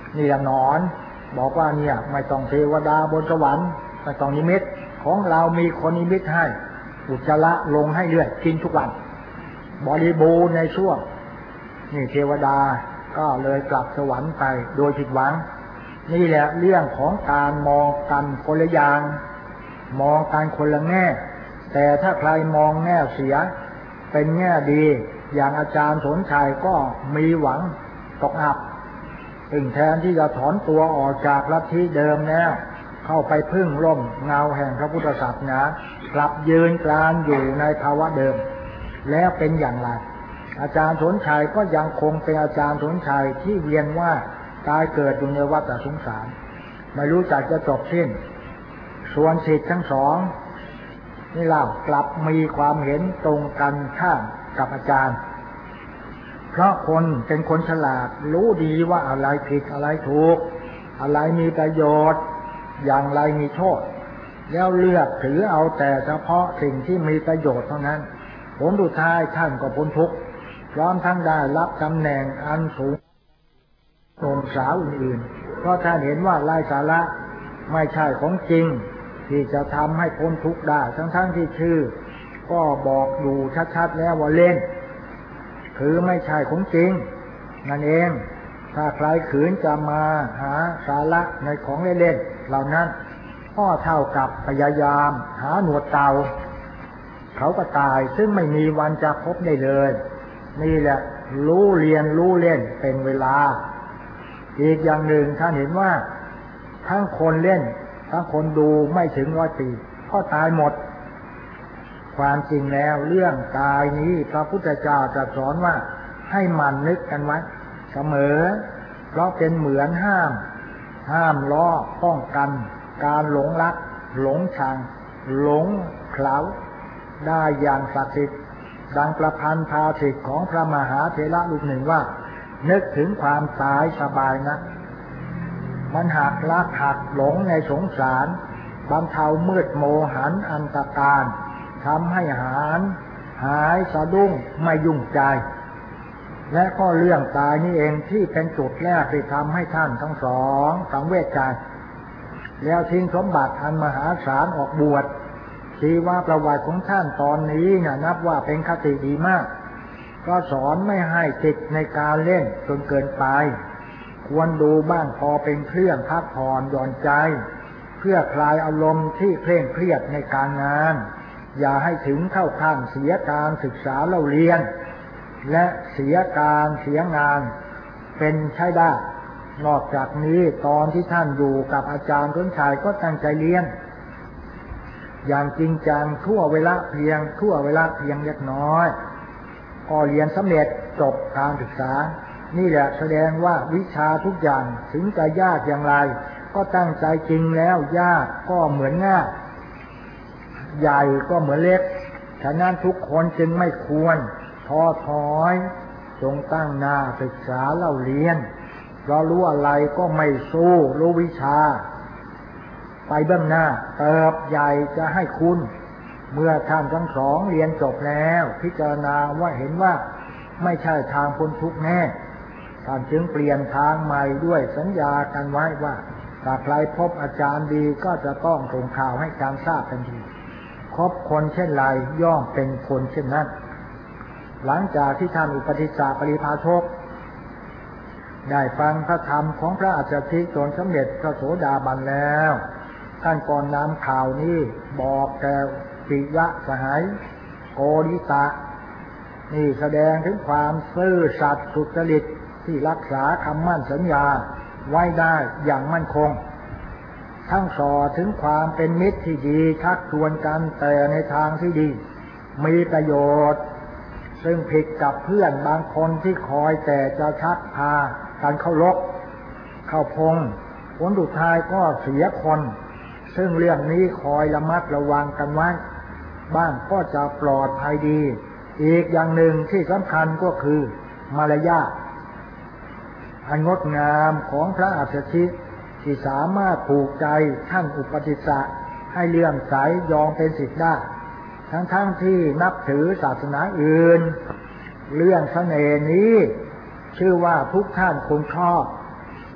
นี่ละนอนบอกว่าเนี่ยไม่ต้องเทวดาบนสวรรค์ไม่ต้องนิมิตของเรามีคนนิมิตให้อุจจาระลงให้เลือดกินทุกวันบริบูรณ์ในช่วงนี่เทวดาก็เลยกลับสวรรค์ไปโดยผิดหวังนี่แหละเรื่องของการมองกันคนละอย่างมองกันคนละแง่แต่ถ้าใครมองแง่เสียเป็นแง่ดีอย่างอาจารย์สนชัยก็มีหวังตกอับถึงแทนที่จะถอนตัวออกจากลัทธิเดิมแล้วเข้าไปพึ่งร่มเงาแห่งพระพุทธศาสนากลับยืนกรานอยู่ในภาวะเดิมแล้วเป็นอย่างไรอาจารย์สนชัยก็ยังคงเป็นอาจารย์สนชัยที่เวียนว่ากายเกิดอยู่ในวัฏสงสารไม่รู้จักจะจบสิ้นส่วนศิษย์ทั้งสองนี่เล่ากลับมีความเห็นตรงกันข้ามกับอาจารย์เพราะคนเป็นคนฉลาดรู้ดีว่าอะไรผิดอะไรถูกอะไรมีประโยชน์อย่างไรมีโทษแล้วเลือกถือเอาแต่เฉพาะสิ่งที่มีประโยชน์เท่านั้นผลสุดท้ายท่านก็พ้นทุกข์พร้อมทั้งได้รับตำแหน่งอันสูงโนมสาวอื่นๆเพราะท่านเห็นว่าไร้สาระไม่ใช่ของจริงที่จะทำให้พ้นทุกข์ได้ทั้งที่ชื่อก็บอกดูชัดๆแล้วว่าเล่นคือไม่ใช่ของจริงนั่นเองถ้าใครขืนจะมาหาสาระในของเล่นๆเหล่านั้นก็เท่ากับพยายามหาหนวดเต่าเขาก็ตายซึ่งไม่มีวันจะพบได้เลยนี่แหละรู้เรียนรู้เล่นเป็นเวลาอีกอย่างหนึ่งท่านเห็นว่าทั้งคนเล่นทั้งคนดูไม่ถึง100 ปีก็ตายหมดความจริงแล้วเรื่องตายนี้พระพุทธเจ้าจะสอนว่าให้มันนึกกันไว้เสมอเพราะเป็นเหมือนห้ามล้อป้องกันการหลงรักหลงชังหลงเขลาได้อย่างศักดิ์สิทธิ์ดังประพันธ์ภาษิตของพระมหาเถระรูปหนึ่งว่านึกถึงความตายสบายนะมันหักลักหักหลงในสงสารบรรเทามืดโมหันอันตการทำให้หายสะดุ้งไม่ยุ่งใจและก็เรื่องตายนี่เองที่เป็นจุดแรกที่ทำให้ท่านทั้งสองสังเวชใจแล้วทิ้งสมบัติอันมหาศาลออกบวชชีวประวัติของท่านตอนนี้เนี่ยนับว่าเป็นคติดีมากก็สอนไม่ให้ติดในการเล่นจนเกินไปควรดูบ้างพอเป็นเครื่องพักผ่อนหย่อนใจเพื่อคลายอารมณ์ที่เคร่งเครียดในการงานอย่าให้ถึงเข้าข้างเสียการศึกษาเล่าเรียนและเสียการเสียงานเป็นใช้ได้นอกจากนี้ตอนที่ท่านอยู่กับอาจารย์สนชัยก็ตั้งใจเรียนอย่างจริงจังทั่วเวลาเพียงเล็กน้อยก็เรียนสำเร็จจบการศึกษานี่แหละแสดงว่าวิชาทุกอย่างถึงจะยากอย่างไรก็ตั้งใจจริงแล้วยากก็เหมือนง่ายใหญ่ก็เหมือนเล็กฉะนั้นทุกคนจึงไม่ควรท้อถอยจงตั้งหน้าศึกษาเล่าเรียนเพราะรู้อะไรก็ไม่สู้รู้วิชาไปเบื้องหน้าเติบใหญ่จะให้คุณเมื่อท่านทั้งสองเรียนจบแล้วพิจารณาว่าเห็นว่าไม่ใช่ทางพ้นทุกข์แน่ท่านจึงเปลี่ยนทางใหม่ด้วยสัญญากันไว้ว่าถ้าใครพบอาจารย์ดีก็จะต้องส่งข่าวให้การทราบทันทีคบคนเช่นไรย่อมเป็นคนเช่นนั้นหลังจากที่ท่านอุปติสสะปริภาชกได้ฟังพระธรรมของพระอัจฉริจนสำเร็จพระโสดาบันแล้วท่านก่อนนำข่าวนี้บอกแก่ปิยะสหายโกริตะนี่แสดงถึงความซื่อสัตย์สุจริตที่รักษาคำมั่นสัญญาไว้ได้อย่างมั่นคงทั้งสอนถึงความเป็นมิตรที่ดีชักชวนกันแต่ในทางที่ดีมีประโยชน์ซึ่งผิดกับเพื่อนบางคนที่คอยแต่จะชักพากันเข้าลกเข้าพงผลสุดท้ายก็เสียคนซึ่งเรื่องนี้คอยระมัดระวังกันไว้บ้างก็จะปลอดภัยดีอีกอย่างหนึ่งที่สำคัญก็คือมารยาทอันงดงามของพระอัสสชิที่สามารถผูกใจท่านอุปติสสะให้เลื่อมใสยอมเป็นศิษย์ได้ทั้งที่นับถือศาสนาอื่นเรื่องเสน่ห์นี้ชื่อว่าทุกท่านคงชอบ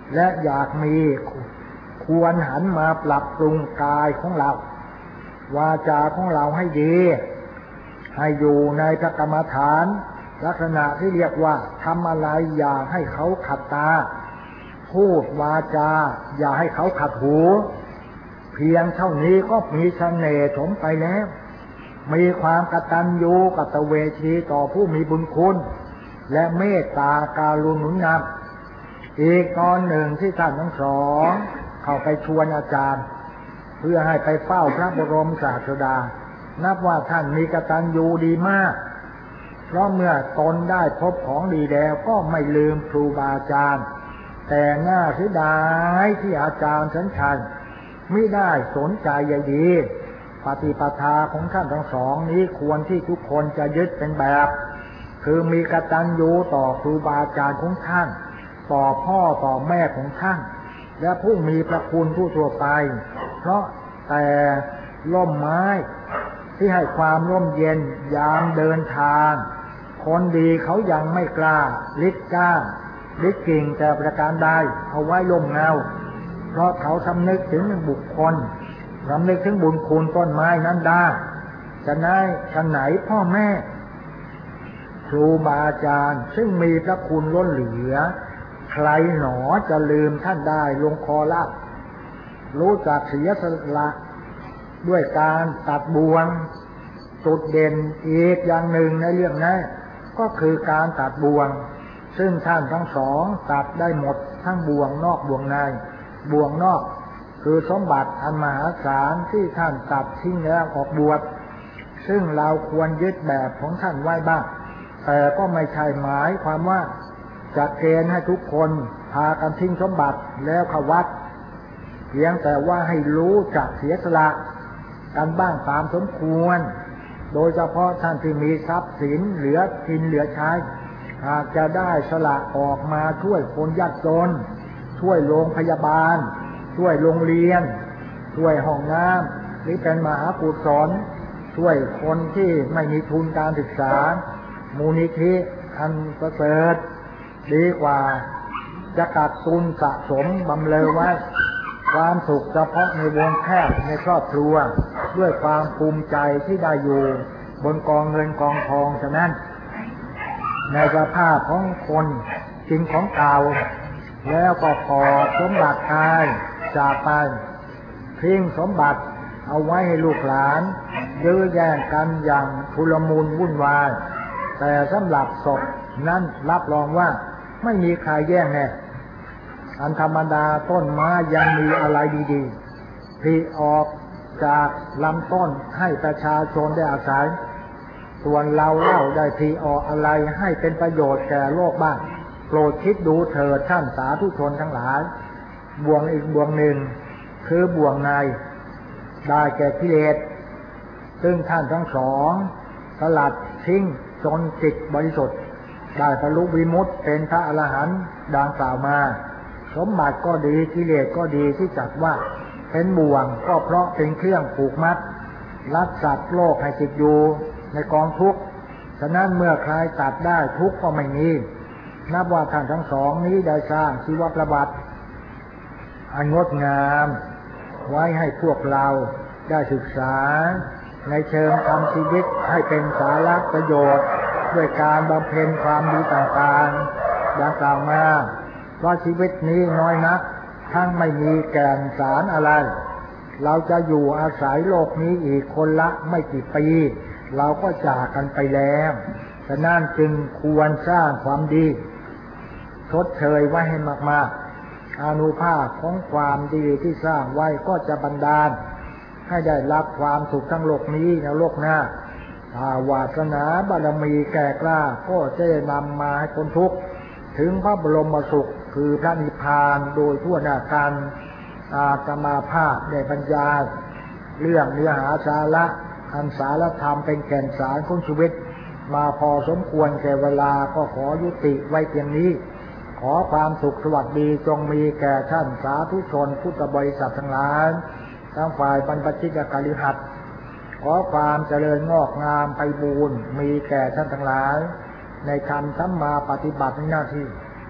และอยากมีควรหันมาปรับปรุงกายของเราวาจาของเราให้ดีให้อยู่ในพระกรรมฐานลักษณะที่เรียกว่าทำอะไรอย่าให้เขาขัดตาพูดวาจาอย่าให้เขาขัดหูเพียงเท่านี้ก็มีเสน่ห์สมไปแล้วมีความกตัญญูกตเวทีต่อผู้มีบุญคุณและเมตตาการุณหนุนนำอีกตอนหนึ่งที่ท่านทั้งสองเข้าไปชวนอาจารย์เพื่อให้ไปเฝ้าพระบรมศาสดานับว่าท่านมีกตัญญูดีมากเพราะเมื่อตนได้พบของดีแล้วก็ไม่ลืมครูบาอาจารย์แต่น่าเสียดายที่อาจารย์ชั้นชัยไม่ได้สนใจใยดีปฏิปทาของท่านทั้งสองนี้ควรที่ทุกคนจะยึดเป็นแบบคือมีกตัญญูต่อครูบาอาจารย์ของท่านต่อพ่อต่อแม่ของท่านและผู้มีพระคุณผู้ทั่วไปเพราะแต่ร่มไม้ที่ให้ความร่มเย็นยามเดินทางคนดีเขายังไม่กล้าลิดก้านลิดกิ่งแต่ประการใดเอาไว้ร่มเงาเพราะเขาสำนึกถึงบุคคลสำนึกถึงบุญคุณต้นไม้นั้นได้จะไหนพ่อแม่ครูบาอาจารย์ซึ่งมีพระคุณล้นเหลือใครหนอจะลืมท่านได้ลงคอลับรู้จักเสียสละด้วยการตัดบ่วงจุดเด่นอีกอย่างหนึ่งในเรื่องนี้ก็คือการตัดบ่วงซึ่งท่านทั้งสองตัดได้หมดทั้งบ่วงนอกบ่วงในบ่วงนอกคือสมบัติอันมหาศาลที่ท่านตัดทิ้งแล้วออกบวชซึ่งเราควรยึดแบบของท่านไว้บ้างแต่ก็ไม่ใช่หมายความว่าจะเกณฑ์ให้ทุกคนพากันทิ้งสมบัติแล้วเข้าวัดเพียงแต่ว่าให้รู้จักเสียสละกันบ้างตามสมควรโดยเฉพาะท่านที่มีทรัพย์สินเหลือกินเหลือใช้หากจะได้สละออกมาช่วยคนยากจนช่วยโรงพยาบาลช่วยโรงเรียนช่วยห้องน้ำหรือเป็นมหากุศลช่วยคนที่ไม่มีทุนการศึกษามูลนิธิอันประเสริฐดีกว่าจะกักตุนสะสมบำเรอไว้ความสุขเฉพาะในวงแคบในครอบครัวด้วยความภูมิใจที่ได้อยู่บนกองเงินกองทองฉะนั้นในสภาพของคนสิ่งของเก่าแล้วก็ขอสมบัติตายจากไปทิ้งสมบัติเอาไว้ให้ลูกหลานยื้อแย่งกันอย่างทุลมุนวุ่นวายแต่สำหรับศพนั้นรับรองว่าไม่มีใครแย่งแน่อันธรรมดาต้นไม้ยังมีอะไรดีๆที่ออกจากลำต้นให้ประชาชนได้อาศัยส่วนเราเล่าได้ที่ออกอะไรให้เป็นประโยชน์แก่โลกบ้างโปรดคิดดูเถิดท่านสาธุชนทั้งหลายบ่วงอีกบ่วงหนึ่งคือบ่วงในได้แก่กิเลสซึ่งท่านทั้งสองสลัดทิ้งจนจิตบริสุทธิ์ได้บรรลุวิมุตติเป็นพระอรหันต์ดังกล่าวมาสมบัติก็ดีกิเลสก็ดีที่จัดว่าเป็นบ่วงก็เพราะเป็นเครื่องผูกมัดรัดสัตว์โลกให้ติดอยู่ในกองทุกข์ฉะนั้นเมื่อใครตัดได้ทุกข์ก็ไม่มีนับว่าท่านทั้งสองนี้ได้สร้างชีวประวัติอันงดงามไว้ให้พวกเราได้ศึกษาในเชิงทำชีวิตให้เป็นสาระประโยชน์ด้วยการบำเพ็ญความดีต่างๆดังกล่าวมาเพราะชีวิตนี้น้อยนักทั้งไม่มีแก่นสารอะไรเราจะอยู่อาศัยโลกนี้อีกคนละไม่กี่ปีเราก็จากกันไปแล้วฉะนั้นจึงควรสร้างความดีชดเชยไว้ให้มากๆอานุภาพของความดีที่สร้างไว้ก็จะบันดาลให้ได้รับความสุขทั้งโลกนี้และโลกหน้าวาสนาบารมีแก่กล้าก็จะนำมาให้พ้นทุกข์ถึงพระบรมสุขคือพระนิพพานโดยทั่วหน้ากันอาตมาภาพได้บรรยายเรื่องเนื้อหาสาระอันสารธรรมเป็นแก่นสารของชีวิตมาพอสมควรแก่เวลาก็ขอยุติไว้เพียงนี้ขอความสุขสวัสดีจงมีแก่ท่านสาธุชนพุทธบริษัททั้งหลายทั้งฝ่ายบรรพชิตกฤหัสถ์ขอความเจริญงอกงามไพบูรย์มีแก่ท่านทั้งหลายในธรรมสัมมาปฏิบัติหน้าที่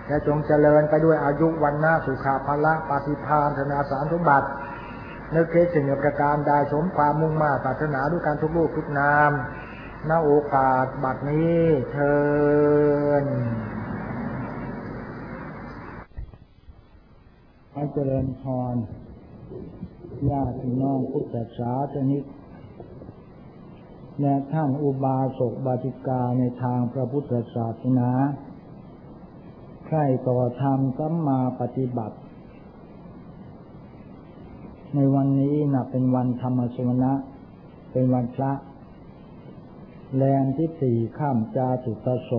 และจงเจริญไปด้วยอายุวันนาสุขภละปฏิภาณธนาสารสมบัตินึกคิดสิ่งประการใดสมความมุ่งมา่ปรารถนาด้วยการทุกรูปทุกนามณโอกาสบัดนี้เชิญให้เจริญพรญาติพี่น้องพุทธศาสนิกและท่านอุบาสกบาสิกาในทางพระพุทธศาสนาใคร่ต่อธรรมสัมมาปฏิบัติในวันนี้เป็นวันธรรมสวนะเป็นวันพระแรมที่4ค่ำจาตุตโส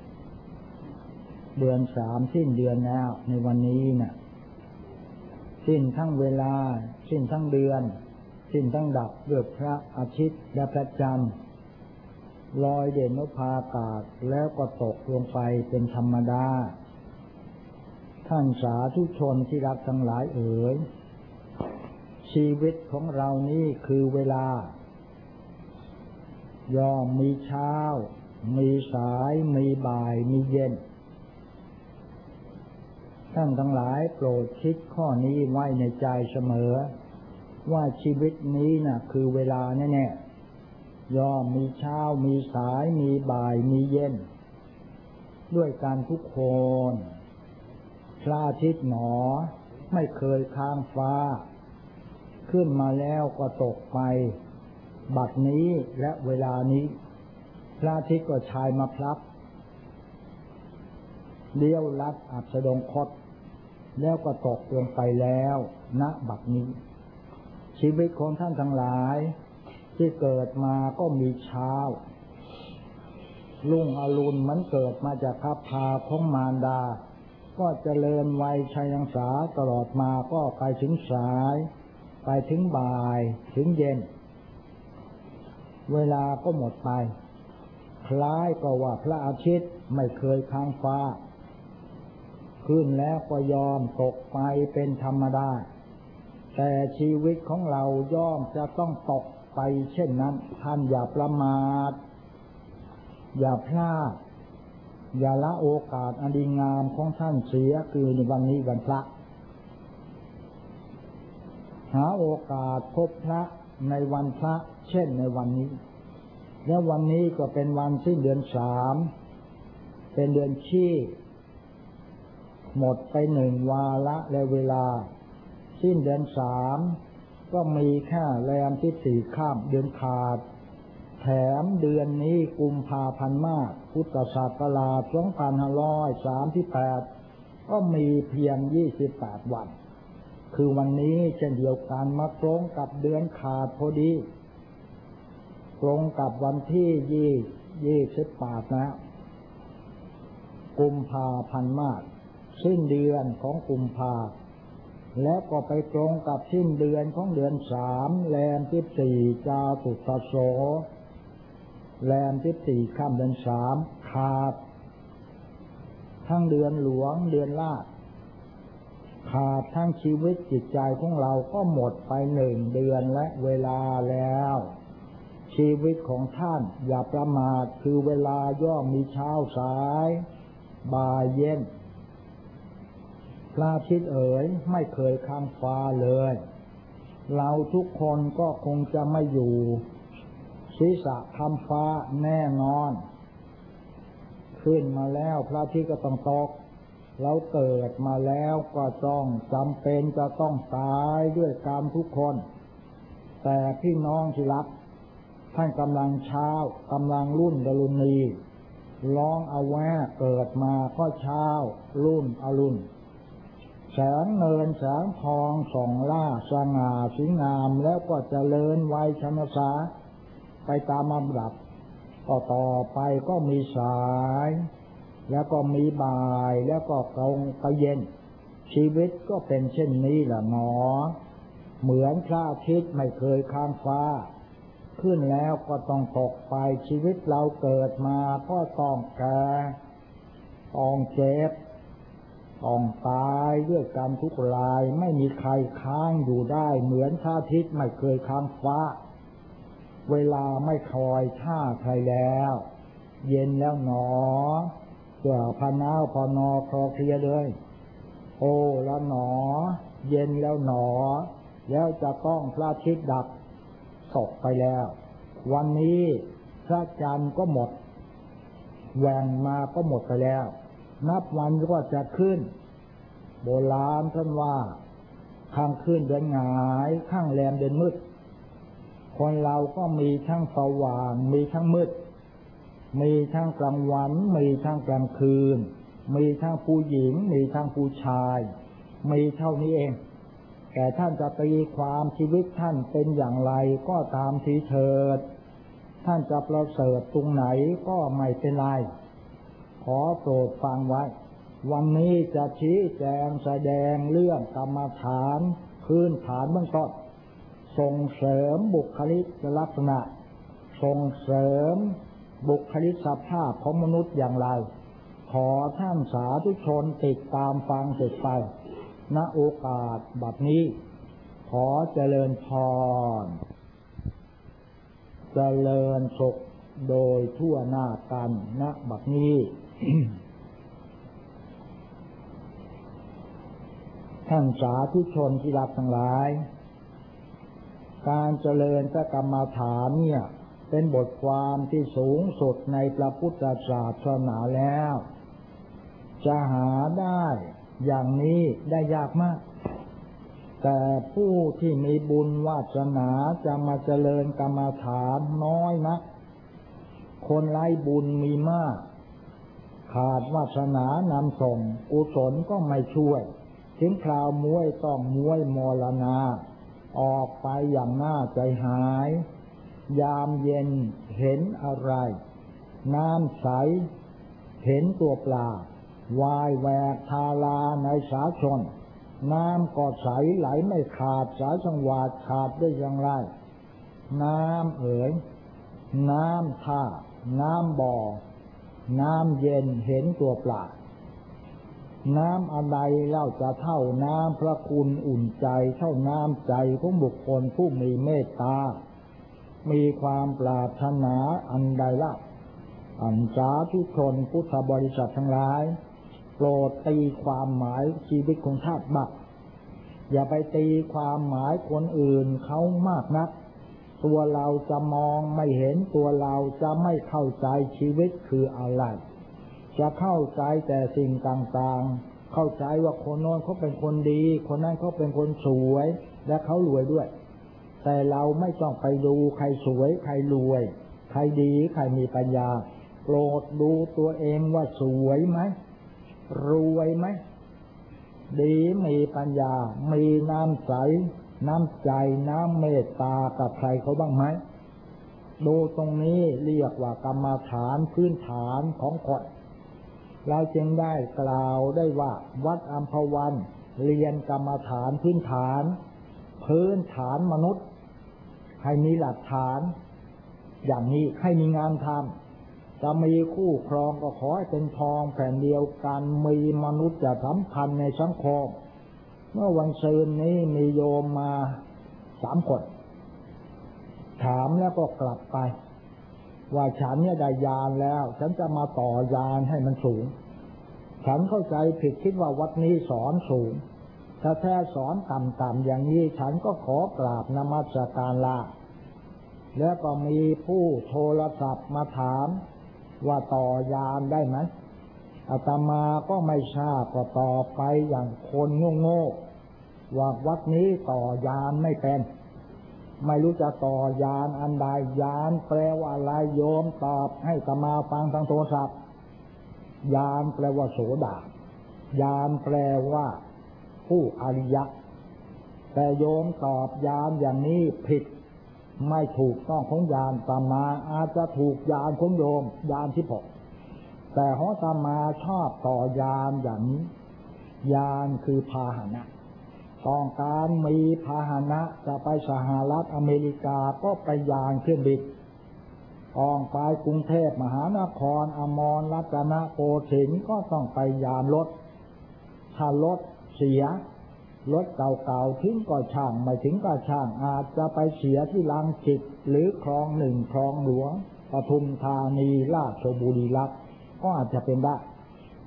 เดือน3สิ้นเดือนแล้วในวันนี้สิ้นทั้งเวลาสิ้นทั้งเดือนสิ้นทั้งดับด้วยพระอาทิตย์และพระจันทร์ลอยเด่นนภาอากาศแล้วก็ตกลงไปเป็นธรรมดาท่านสาธุชนที่รักทั้งหลายเอ๋ยชีวิตของเรานี่คือเวลาย่อมมีเช้ามีสายมีบ่ายมีเย็นท่านทั้งหลายโปรดคิดข้อนี้ไว้ในใจเสมอว่าชีวิตนี้คือเวลาแน่ๆย่อมมีเช้ามีสายมีบ่ายมีเย็นด้วยการทุกคนพระอาทิตย์หนอไม่เคยค้างฟ้าขึ้นมาแล้วก็ตกไปบัดนี้และเวลานี้พระอาทิตย์ก็ฉายมาพลับเลี้ยวลัดอัสดงคตแล้วก็ตกลงไปแล้วณบัดนี้ชีวิตของท่านทั้งหลายที่เกิดมาก็มีเช้ารุ่งอรุณมันเกิดมาจากคัพพาของมารดาก็เจริญวัยชัยยังสาตลอดมาก็ไปถึงสายไปถึงบ่ายถึงเย็นเวลาก็หมดไปคล้ายกับว่าพระอาทิตย์ไม่เคยค้างฟ้าขึ้นแล้วก็ยอมตกไปเป็นธรรมดาแต่ชีวิตของเราย่อมจะต้องตกไปเช่นนั้นท่านอย่าประมาทอย่าพลาดอย่าละโอกาสอันดีงามของท่านเสียคือในวันนี้วันพระหาโอกาสพบพระในวันพระเช่นในวันนี้และวันนี้ก็เป็นวันสิ้นเดือน3เป็นเดือนขี้หมดไป1วาระและเวลาสิ้นเดือน3ก็มีแค่แรมที่4ค่ำเดือนขาดแถมเดือนนี้กุมภาพันธ์มาพุทธศักราช2538ก็มีเพียง28วันคือวันนี้เช่นเดียวกันมาตรงกับเดือนขาดพอดีตรงกับวันที่28นะกุมภาพันธ์มาสิ้นเดือนของกุมภาแล้วก็ไปตรงกับสิ้นเดือนของเดือน3แรมที่4จาตุตโสแรมที่4ค่ำเดือน3ขาดทั้งเดือนหลวงเดือนลาภขาดทั้งชีวิตจิตใจของเราก็หมดไป1เดือนและเวลาแล้วชีวิตของท่านอย่าประมาทคือเวลาย่อมมีเช้าสายบ่ายเย็นพระอาทิตย์เอ๋ยไม่เคยค้างฟ้าเลยเราทุกคนก็คงจะไม่อยู่ศีรษะค้างฟ้าแน่นอนขึ้นมาแล้วพระอาทิตย์ก็ต้องตกเราเกิดมาแล้วก็ต้องจำเป็นจะต้องตายด้วยกรรมทุกคนแต่พี่น้องที่รักท่านกำลังเช้ากำลังรุ่นดรุณีร้องเอาแวะเกิดมาก็เช้ารุ่นอรุณแสงเนินแสงทองส่องล่าสง่าสวยงามแล้วก็เจริญวัยชนสาไปตามลำดับก็ต่อไปก็มีสายแล้วก็มีบ่ายแล้วก็ตรงไปเย็นชีวิตก็เป็นเช่นนี้แหละหนอเหมือนพระอาทิตย์ไม่เคยค้างฟ้าขึ้นแล้วก็ต้องตกไปชีวิตเราเกิดมาก็ต้องแก่ต้องเจ็บต้องตายด้วยกรรมทุกรายไม่มีใครค้างอยู่ได้เหมือนพระอาทิตย์ไม่เคยค้างฟ้าเวลาไม่คอยท่าใครแล้วเย็นแล้วหนอเสื้อผ้าหนาวพอนอคลอเคลียเลยโอ้แล้วหนอเย็นแล้วหนอแล้วจะต้องพระอาทิตย์ดับตกไปแล้ววันนี้พระจันทร์ก็หมดแหว่งมาก็หมดไปแล้วนับวันก็จะขึ้นโบราณท่านว่าข้างขึ้นเดือนหงายข้างแรมเดือนมืดคนเราก็มีทั้งสว่างมีทั้งมืดมีทั้งกลางวันมีทั้งกลางคืนมีทั้งผู้หญิงมีทั้งผู้ชายมีเท่านี้เองแต่ท่านจะตีความชีวิตท่านเป็นอย่างไรก็ตามทีเถิดท่านจะประเสริฐตรงไหนก็ไม่เป็นไรขอโปรดฟังไว้วันนี้จะชี้แจงแสดงเรื่องกรรมฐานพื้นฐานเบื้องต้นส่งเสริมบุคลิกลักษณะส่งเสริมบุคลิกสภาพของมนุษย์อย่างไรขอท่านสาธุชนติดตามฟังสืบไปณโอกาสบัดนี้ขอเจริญพรเจริญสุขโดยทั่วหน้ากันณบัดนี้ ท่านสาธุชนที่รักทั้งหลายการเจริญพระกรรมฐานเนี่ยเป็นบทความที่สูงสุดในพระพุทธศาสนาแล้วจะหาได้อย่างนี้ได้ยากมากแต่ผู้ที่มีบุญวาสนาจะมาเจริญกรรมฐานน้อยนะคนไร้บุญมีมากขาดวาสนานำส่งกุศลก็ไม่ช่วยถึงคราวม้วยต้องม้วยมรณาออกไปอย่างน่าใจหายยามเย็นเห็นอะไรน้ำใสเห็นตัวปลาวายแหวกทาราในสาชนน้ำก็ใสไหลไม่ขาดสายสังวาสขาดได้อย่างไรน้ำเอ๋ยน้ำท่าน้ำบ่อน้ำเย็นเห็นตัวปลาน้ำอะไรเล่าจะเท่าน้ำพระคุณอุ่นใจเท่าน้ำใจของบุคคลผู้มีเมตตามีความปรารถนาอันใดเล่าอันสาธุชนพุทธบริษัททั้งหลายโปรดตีความหมายชีวิตของชาติบักอย่าไปตีความหมายคนอื่นเขามากนักตัวเราจะมองไม่เห็นตัวเราจะไม่เข้าใจชีวิตคืออะไรจะเข้าใจแต่สิ่งต่างๆเข้าใจว่าคนโน้นเขาเป็นคนดีคนนั้นเขาเป็นคนสวยและเขารวยด้วยแต่เราไม่ต้องไปดูใครสวยใครรวยใครดีใครมีปัญญาโปรดดูตัวเองว่าสวยไหมรวยไหมดีมีปัญญามีน้ำใสน้ำใจน้ำเมตตากับใครเขาบ้างไหมดูตรงนี้เรียกว่ากรรมฐานพื้นฐานของคนเราจึงได้กล่าวได้ว่าวัดอัมพวันเรียนกรรมฐานพื้นฐานมนุษย์ให้มีหลักฐานอย่างนี้ให้มีงานทำจะมีคู่ครองก็ขอให้เป็นทองแผ่นเดียวกันมีมนุษย์จะสัมพันธ์ในสังคมเมื่อวันซืนนี้มีโยมมา3 คนถามแล้วก็กลับไปว่าฉันเนี่ยได้ญาณแล้วฉันจะมาต่อญาณให้มันสูงฉันเข้าใจผิดคิดว่าวัดนี้สอนสูงถ้าแท้สอนต่ำๆอย่างนี้ฉันก็ขอกราบนมัสการลาแล้วก็มีผู้โทรศัพท์มาถามว่าต่อยานได้ไหมอาตมาก็ไม่ทราบก็ตอบไปอย่างคนโง่ๆว่าวัดนี้ต่อยานไม่เป็นไม่รู้จะต่อยานอันใดยานแปลว่าอะไรโยมตอบให้อาตมาฟังทางโทรศัพท์ยานแปลว่าโสดายานแปลว่าผู้อริยะแต่โยมตอบยานอย่างนี้ผิดไม่ถูกต้องของยานตามาอาจจะถูกยานของโยมยานที่6แต่ของตามาชอบต่อยานอย่างนี้ยานคือพาหนะต้องการมีพาหนะจะไปสหรัฐอเมริกาก็ไปยานเครื่องบินออกไปกรุงเทพมหานครอมรรัตนโกสินทร์ก็ต้องไปยานรถถ้ารถเสียรถเก่าๆถึงก็ช่างไม่ถึงก็ช่างอาจจะไปเสียที่รังสิตหรือคลอง1คลองหลวงปทุมธานีราชบุรีรัตน์ก็อาจจะเป็นได้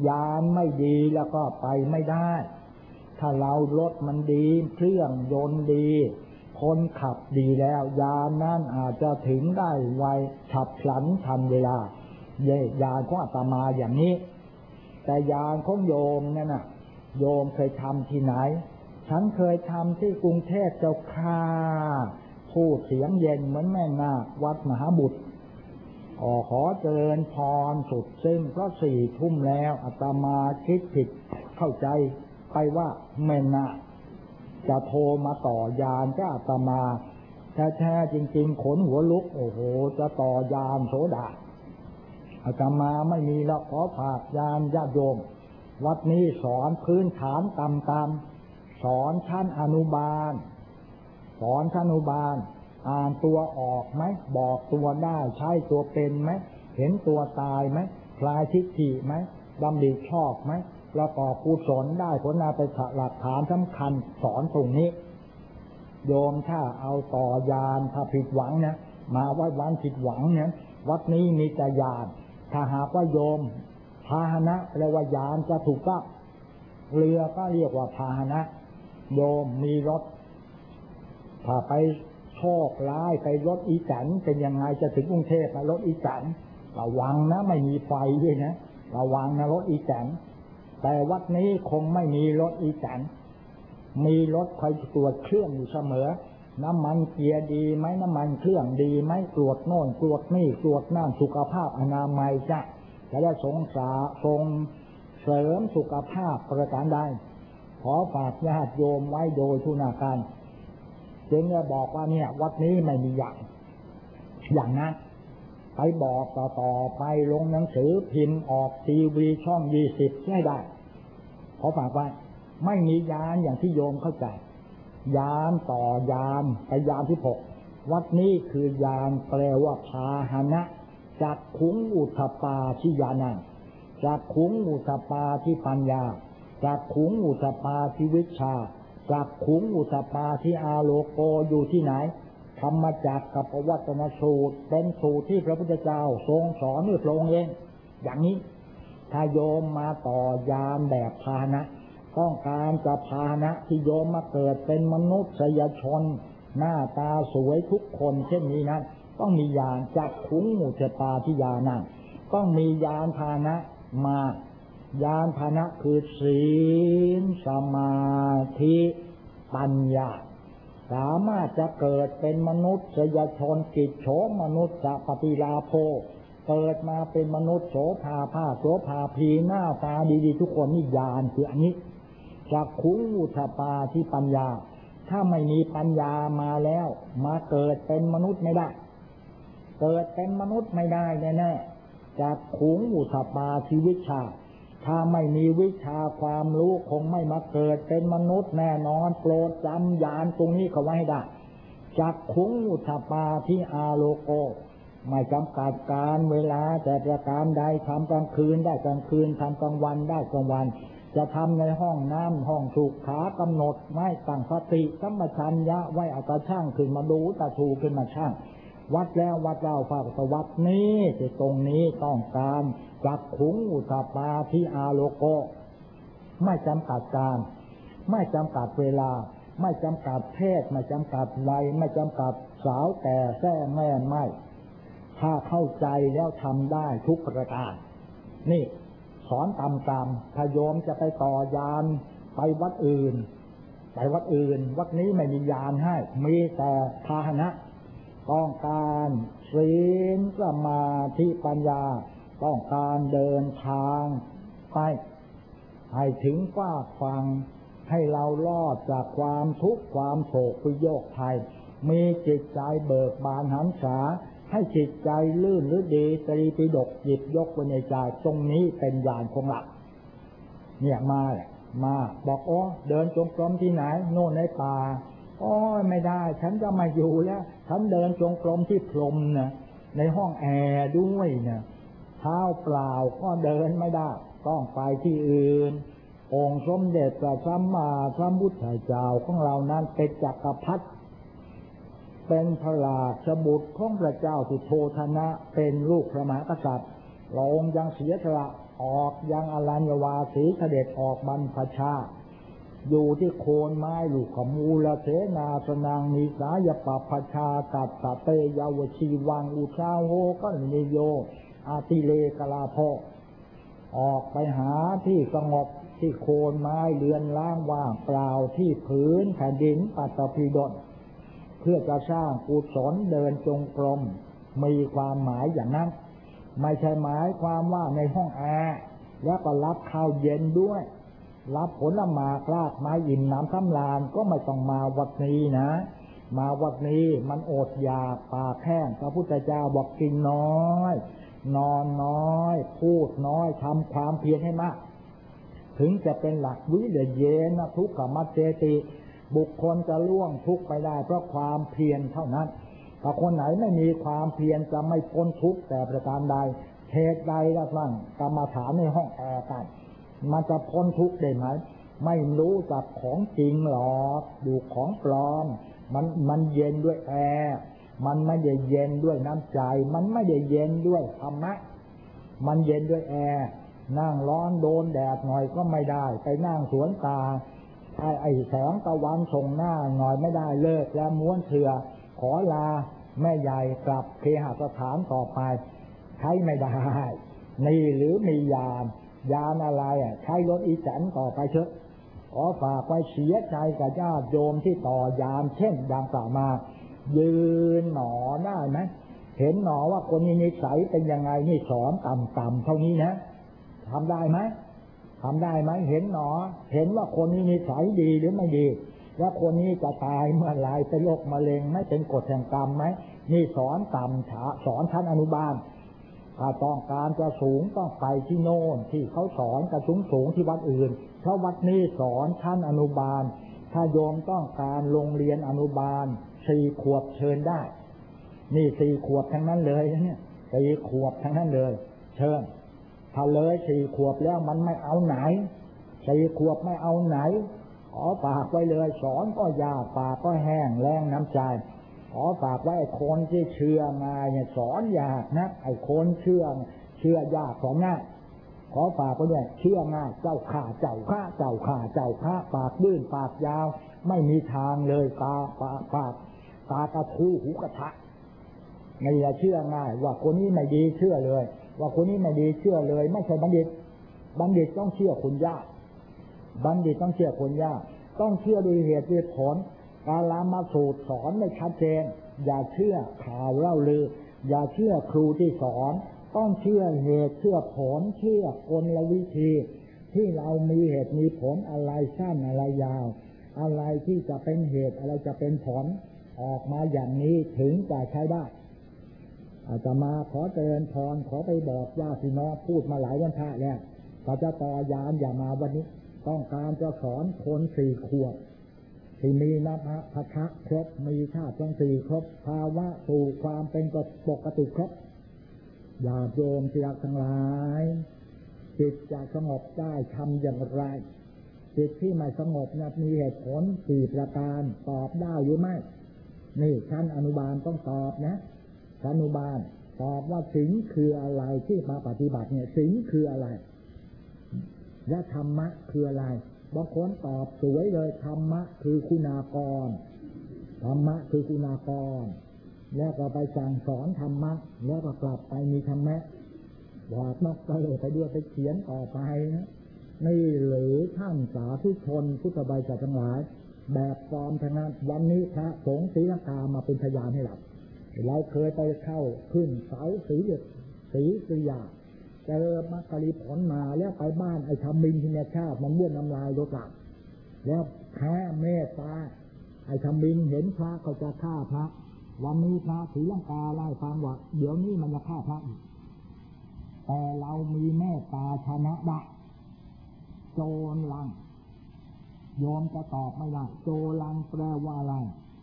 ยานไม่ดีแล้วก็ไปไม่ได้ถ้าเรารถมันดีเครื่องยนต์ดีคนขับดีแล้วยานนั้นอาจจะถึงได้ไวฉับพลันทันเวลายานของอาตมาอย่างนี้แต่ยานของโยมนั่นน่ะโยมเคยทำที่ไหนฉันเคยทำที่กรุงเทพเจ้าค่ะพูดเสียงเย็นเหมือนแม่นาควัดมหาบุตรขอเจริญพรสุดซึ่งเพราะ4 ทุ่มแล้วอาตมาคิดผิดเข้าใจไปว่าแม่นาคจะโทรมาต่อยานก็อาตมาแท้ๆจริงๆขนหัวลุกโอ้โหจะต่อยานโสดาอาตมาไม่มีแล้วขอฝากยานญาติโยมวัดนี้สอนพื้นฐานต่ำๆสอนชั้นอนุบาลอ่านตัวออกไหมบอกตัวได้ใช้ตัวเป็นไหมเห็นตัวตายไหมคลายทิฏฐิไหมดำริชอบไหมประกอบกุศลได้ผลนาไปหลักฐานสำคัญสอนตรงนี้โยมถ้าเอาต่อยานถ้าผิดหวังนะมาวัดวันผิดหวังเนี่ยวัดนี้มีแต่ยานถ้าหากว่าโยมพาหนะแปลว่ายานจะถูกต้องเรือก็เรียกว่าพาหนะโยมมีรถถ้าไปโชคร้ายไปรถอีแตนเป็นยังไงจะถึงกรุงเทพรถอีแตนระวังนะไม่มีไฟด้วยนะระวังนะรถอีแตนแต่วัดนี้คงไม่มีรถอีแตนมีรถคอยตรวจเครื่องอยู่เสมอน้ำมันเกียร์ดีไหมน้ำมันเครื่องดีไหมตรวจโน่นตรวจนี่ตรวจนั่นสุขภาพอนามัยจะได้ทรงเสริมสุขภาพประการใดขอฝากญาติโยมไว้โดยทุนาการจึงจะบอกว่าเนี่ยวัดนี้ไม่มีอย่างนั้นไปบอกต่อไปลงหนังสือพิมพ์ออกทีวีช่อง20ให้ได้ขอฝากไว้ไม่มียานอย่างที่โยมเข้าใจยานต่อยานไปยานที่6วัดนี้คือยานแปลว่าพาหนะจากขุงอุทธปาทิญาณังจากขุงอุทธปาทิปัญญาจากขุงอุทธปาทิวิชชาจากขุงอุทธปาทิอาโลโกอยู่ที่ไหนธรรมจักรกับปวัตตนสูตรเป็นสูตรที่พระพุทธเจ้าทรงสอนด้วยพระองค์เองอย่างนี้ถ้าโยมมาต่อยานแบบพาหนะต้องการจะพาหนะที่โยมมาเกิดเป็นมนุษยชนหน้าตาสวยทุกคนเช่นนี้นั้นต้องมียานจากขุงอุทธปาทิญาณังต้องมียานพาหนะมายานพาหนะคือศีลสมาธิปัญญาสามารถจะเกิดเป็นมนุษยชนกิจโฉมนุษย์ปฏิลาโภเกิดมาเป็นมนุษย์โสภาภาโสภาพีหน้าตาดีๆทุกคนนี่ญาณคืออันนี้จากขุงอุทธปาทิปัญญาถ้าไม่มีปัญญามาแล้วมาเกิดเป็นมนุษย์ไม่ได้เกิดเป็นมนุษย์ไม่ได้แน่ๆจากขุงอุทธปาทิวิชชาถ้าไม่มีวิชาความรู้คงไม่มาเกิดเป็นมนุษย์แน่นอนโปรดจำญาณตรงนี้เขาไว้ให้ได้จากขุงอุทธปาทิอาโลโกไม่จำกัดการเวลาแต่ประการใดทำกลางคืนได้กลางคืนทำกลางวันได้กลางวันจะทำในห้องน้ำห้องถูกขากำหนดไม่ตั้งสติสัมปชัญญะไว้เอาตาช่างขึ้นมาดูตาถูขึ้นมาช่างวัดแล้ววัดเล่าฝากวัดนี้ที่ตรงนี้ต้องการจักขุงอุทธปาทิอาโลโกไม่จำกัดการไม่จำกัดเวลาไม่จำกัดเพศไม่จำกัดวัยไม่จำกัดสาวแก่แท้แม่ไม่ถ้าเข้าใจแล้วทำได้ทุกประการนี่สอนตามถ้าโยมจะไปต่อยานไปวัดอื่นวัดนี้ไม่มียานให้มีแต่พาหนะต้องการศีลสมาธิปัญญาต้องการเดินทางไปให้ถึงฟากฝั่งให้เรารอดจากความทุกข์ความโศกวิโยคภัยมีจิตใจเบิกบานหันษาให้จิตใจลื่นหรือดีตรีปิฎกหยิบยกไว้ในใจตรงนี้เป็นญาณของหลักเนี่ยมาบอกโอ้เดินจงกรมที่ไหนโน่นในป่าโอ้ไม่ได้ฉันจะมาอยู่แล้วฉันเดินจงกรมที่พรหมนะในห้องแอร์ด้วยนะเท้าเปล่าก็เดินไม่ได้ต้องไปที่อื่นองค์สมเด็จพระสัมมาสัมพุทธเจ้าของเรานั้นเป็นจักรพรรดิเป็นพระราชบุตรของพระเจ้าสุโธทนะเป็นลูกพระมหากษัตริย์พระองค์ยังเสียสละออกยังอรัญญวาสีเสด็จออกบรรพชาอยู่ที่โคนไม้ลูกขมูลเสนาสนางมีสายปปพชาตัดสะเตยาวชีวังอุชาโหก็นิโยอาติเลกลาโพออกไปหาที่สงบที่โคนไม้เรือนล่างว่างเปล่าที่พื้นแผ่นดินปัตตภีดลเพื่อจะสร้างกุศลเดินจงกรมมีความหมายอย่างนั้นไม่ใช่หมายความว่าในห้องแอร์แล้วก็รับข้าวเย็นด้วยรับผลหมากรากไม้อิ่มน้ำสำราญก็ไม่ต้องมาวัดนี้นะมาวัดนี้มันอดอยากปากแห้งพระพุทธเจ้าบอกกินน้อยนอนน้อยพูดน้อยทำความเพียรให้มากถึงจะเป็นหลักวิริยเยนะทุกขมัจเจติบุคคลจะล่วงทุกข์ไปได้เพราะความเพียรเท่านั้นถ้าคนไหนไม่มีความเพียรจะไม่พ้นทุกข์แต่ประการใดเหตุใดล่ะท่านกรรมฐานในห้องแอร์กันมันจะพ้นทุกข์ได้ไหมไม่รู้จักของจริงหรอกดูของปลอมมันเย็นด้วยแอร์มันไม่ได้เย็นด้วยน้ำใจมันไม่ได้เย็นด้วยธรรมะมันเย็นด้วยแอร์นั่งร้อนโดนแดดหน่อยก็ไม่ได้ไปนั่งสวนตาไอ้แสงตะวันส่งหน้าหน่อยไม่ได้เลิกแล้วม้วนเถื่อขอลาแม่ใหญ่กลับเคหสถานต่อไปใช้ไม่ได้นี่หรือมียานอะไรใช้รถอีแตนต่อไปเถอะขอฝากไว้เสียใจกับญาติโยมที่ต่อยานเช่นดังกล่าวมายืนหนอได้ไหมเห็นหนอว่าคนนี้นิสัยเป็นยังไงนี่สอนต่ำๆเท่านี้นะทำได้ไหมทำได้ไหมเห็นหนอเห็นว่าคนนี้นิสัยดีหรือไม่ดีว่าคนนี้จะตายเมื่อไรเป็นโรคมะเร็งไม่เป็นกฎแห่งกรรมไหมนี่สอนต่ำสอนชั้นอนุบาลถ้าต้องการจะสูงต้องไปที่โน่นที่เขาสอนกระสูงที่วัดอื่นเพราะวัดนี้สอนชั้นอนุบาลถ้าโยมต้องการโรงเรียนอนุบาล4 ขวบเชิญได้นี่4 ขวบทั้งนั้นเลยเนี่ย4 ขวบทั้งนั้นเลยเชิญถ้าเลย4 ขวบแล้วมันไม่เอาไหน4 ขวบไม่เอาไหนขอฝากไว้เลยสอนก็ยากปากก็แห้งแรงน้ำใจขอฝากไว้ไอ้คนที่เชื่อง่ายเนี่ยสอนยากนะไอ้คนเชื่อยากสอนง่ายขอฝากไว้ด้วยเชื่อง่ายเจ้าข้าปากดื้นปากยาวไม่มีทางเลยตากระทู้หูกระทะไม่เชื่อง่ายว่าคนนี้ไม่ดีเชื่อเลยว่าคนนี้ไม่ดีเชื่อเลยไม่ใช่บัณฑิตต้องเชื่อคุณย่าบัณฑิตต้องเชื่อคนยากต้องเชื่อด้วยเหตุด้วยผลกาลามาสูตรสอนไม่ชัดเจนอย่าเชื่อข่าวเล่าลืออย่าเชื่อครูที่สอนต้องเชื่อเหตุเชื่อผลเชื่อกลวิธีที่เรามีเหตุมีผลอะไรสั้นอะไรยาวอะไรที่จะเป็นเหตุอะไรจะเป็นผลออกมาอย่างนี้ถึงจะใช้ได้อาจจะมาขอเจริญพรขอไปบอกญาติพี่น้องพูดมาหลายวันพระแล้วก็จะต่อยานอย่ามาวันนี้ต้องการจะสอนคน4 ขวบที่มีนภะครบมีธาตุทั้ง4ครบภาวะสู่ความเป็นปกติครบญาติโยมที่รักทั้งหลายจิตจะสงบได้ทำอย่างไรจิตที่ไม่สงบนั้นมีเหตุผล4 ประการตอบได้หรือไม่นี่ชั้นอนุบาลต้องตอบนะชั้นอนุบาลตอบว่าศีลคืออะไรที่มาปฏิบัติเนี่ยศีลคืออะไรและธรรมะคืออะไรบางคนตอบสวยเลยธรรมะคือคุณากรแล้วก็ไปสั่งสอนธรรมะแล้วก็กลับไปมีธรรมะวาดนอกไปด้วยไปเขียนต่อไปนะนี่หรือท่านสาธุชนพุทธบริษัททั้งหลายแบบฟอร์มทั้งนั้นวันนี้พระสงฆ์ศรีลังกามาเป็นพยานให้เราเคยไปเข้าขึ้นเสาศรีสุริยาเจอมักกะลีผลมาแล้วไปบ้านไอ้ธรรมินที่เนี่ยชาติมันบ้วนน้ำลายรถหลับแล้วแพ้เมตตาไอ้ธรรมินเห็นพระเขาจะฆ่าพระวันนี้พระศรีลังกาไล่ฟังว่าเดี๋ยวนี้มันจะฆ่าพระอีกแต่เรามีเมตตาชนะได้โจรลังโยมจะตอบไม่ได้โจรลังแปลว่าอะไร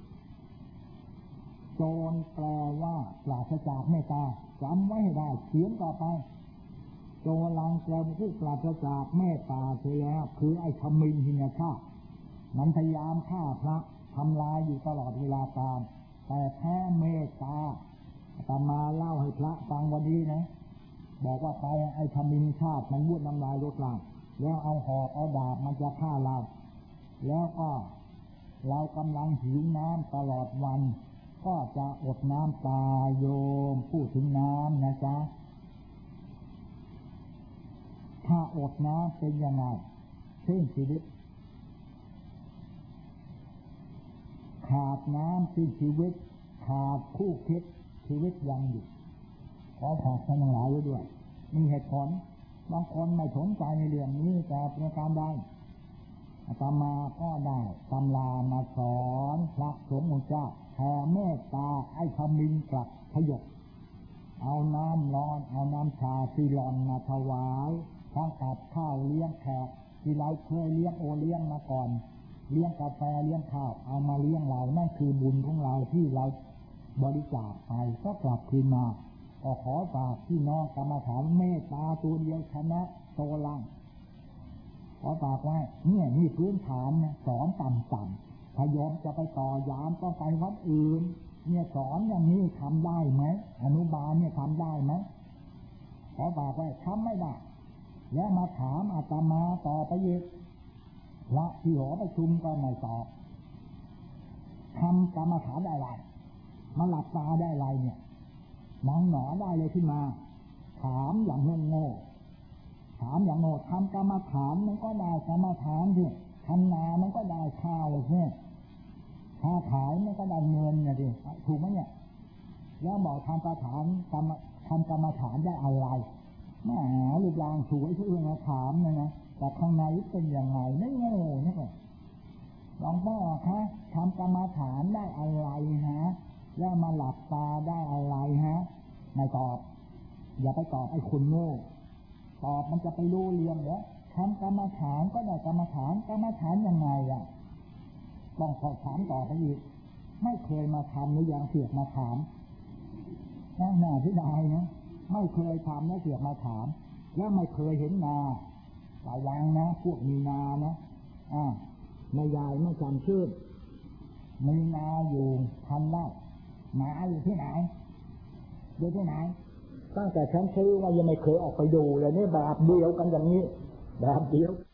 โจรแปลว่าปราศจากเมตตาจำไว้ให้ได้เขียนต่อไปโจรลังแปลว่าผู้ปราศจากเมตตาเสียแล้วคือไอ้ธรรมินที่เนี่ยฆ่ามันพยายามฆ่าพระทำลายอยู่ตลอดเวลาตามแต่แพ้เมตตาอาตมาเล่าให้พระฟังวันนี้นะบอกว่าไปไอ้ธมินชาติมันวุ่นน้ำลายรถเราแล้วเอาหอกเอาดาบมันจะฆ่าเราแล้วก็เรากำลังหิวน้ำตลอดวันก็จะอดน้ำตายโยมพูดถึงน้ำนะจ๊ะถ้าอดน้ำเป็นยังไงสิ้นชีวิตขาดน้ำสิ้นชีวิตขาดคู่คิดชีวิตยังอยู่ขอฝากท่านทั้งหลายไว้ด้วยมีเหตุผลบางคนไม่สนใจในเรื่องนี้แต่ประการใดอาตมาก็ได้ตำรามาสอนพระสงฆ์องค์เจ้าแผ่เมตตาไอ้ขมิ้นกลับพยกเอาน้ำร้อนเอาน้ำชาซีรอนมาถวายทั้งกับข้าวเลี้ยงแขกที่เราเคยเลี้ยงโอเลี้ยงมาก่อนเลี้ยงกาแฟเลี้ยงข้าวเอามาเลี้ยงเรานั่นคือบุญของเราที่เราบริจาคไปก็กลับคืนมาก็ขอฝากพี่น้องกรรมฐานเมตตาตัวเดียวชนะโตลังขอฝากไว้เนี่ยนี่พื้นฐานนะสอนต่ำๆถ้าโยมจะไปต่อยามต้องไปวัดอื่นเนี่ยสอนอย่างนี้ทำได้ไหมอนุบาลเนี่ยทำได้ไหมขอฝากไว้ทำไม่ได้แล้วมาถามอาตมาต่อไปอีกพระที่หอประชุมก็ไม่ตอบทำกรรมฐานได้ไรมาหลับตาได้ไรเนี่ยมองหนอได้เลยขึ้นมาถามอย่างโง่ถามอย่างโง่ทำกรรมฐานมันก็ได้กรรมฐานที่ทำนามันก็ได้ข้าวเนี่ยค้าขายมันก็ได้เงินเนี่ยดิถูกไหมเนี่ยแล้วบอกทำกรรมฐานทำกรรมฐานได้อะไรแม่รูปร่างสวยชื่อมาถามนะแต่ข้างในเป็นยังไงนั่นโง่นี่ก็หลวงพ่อคะทำกรรมฐานได้อะไรฮะแล้วมาหลับตาได้อะไรฮะไม่ตอบอย่าไปตอบไอ้คนโง่ตอบมันจะไปรู้เรื่องเหรอทำกรรมฐานก็ได้กรรมฐานยังไงอ่ะต้องสอบถามต่อไปอีกไม่เคยมาทำหรือยังเสือกมาถามน่าที่ใดนะไม่เคยทำแล้วเสือกมาถามแล้วไม่เคยเห็นนาระวังนะพวกมีนานะไม่ยายไม่จำชื่อมีนาอยู่พันไร่หมาอยู่ที่ไหนอยู่ที่ไหนตั้งแต่ฉันซื้อว่ายังไม่เคยออกไปดูเลยนี่แบบเดียวกันอย่างนี้แบบเดียว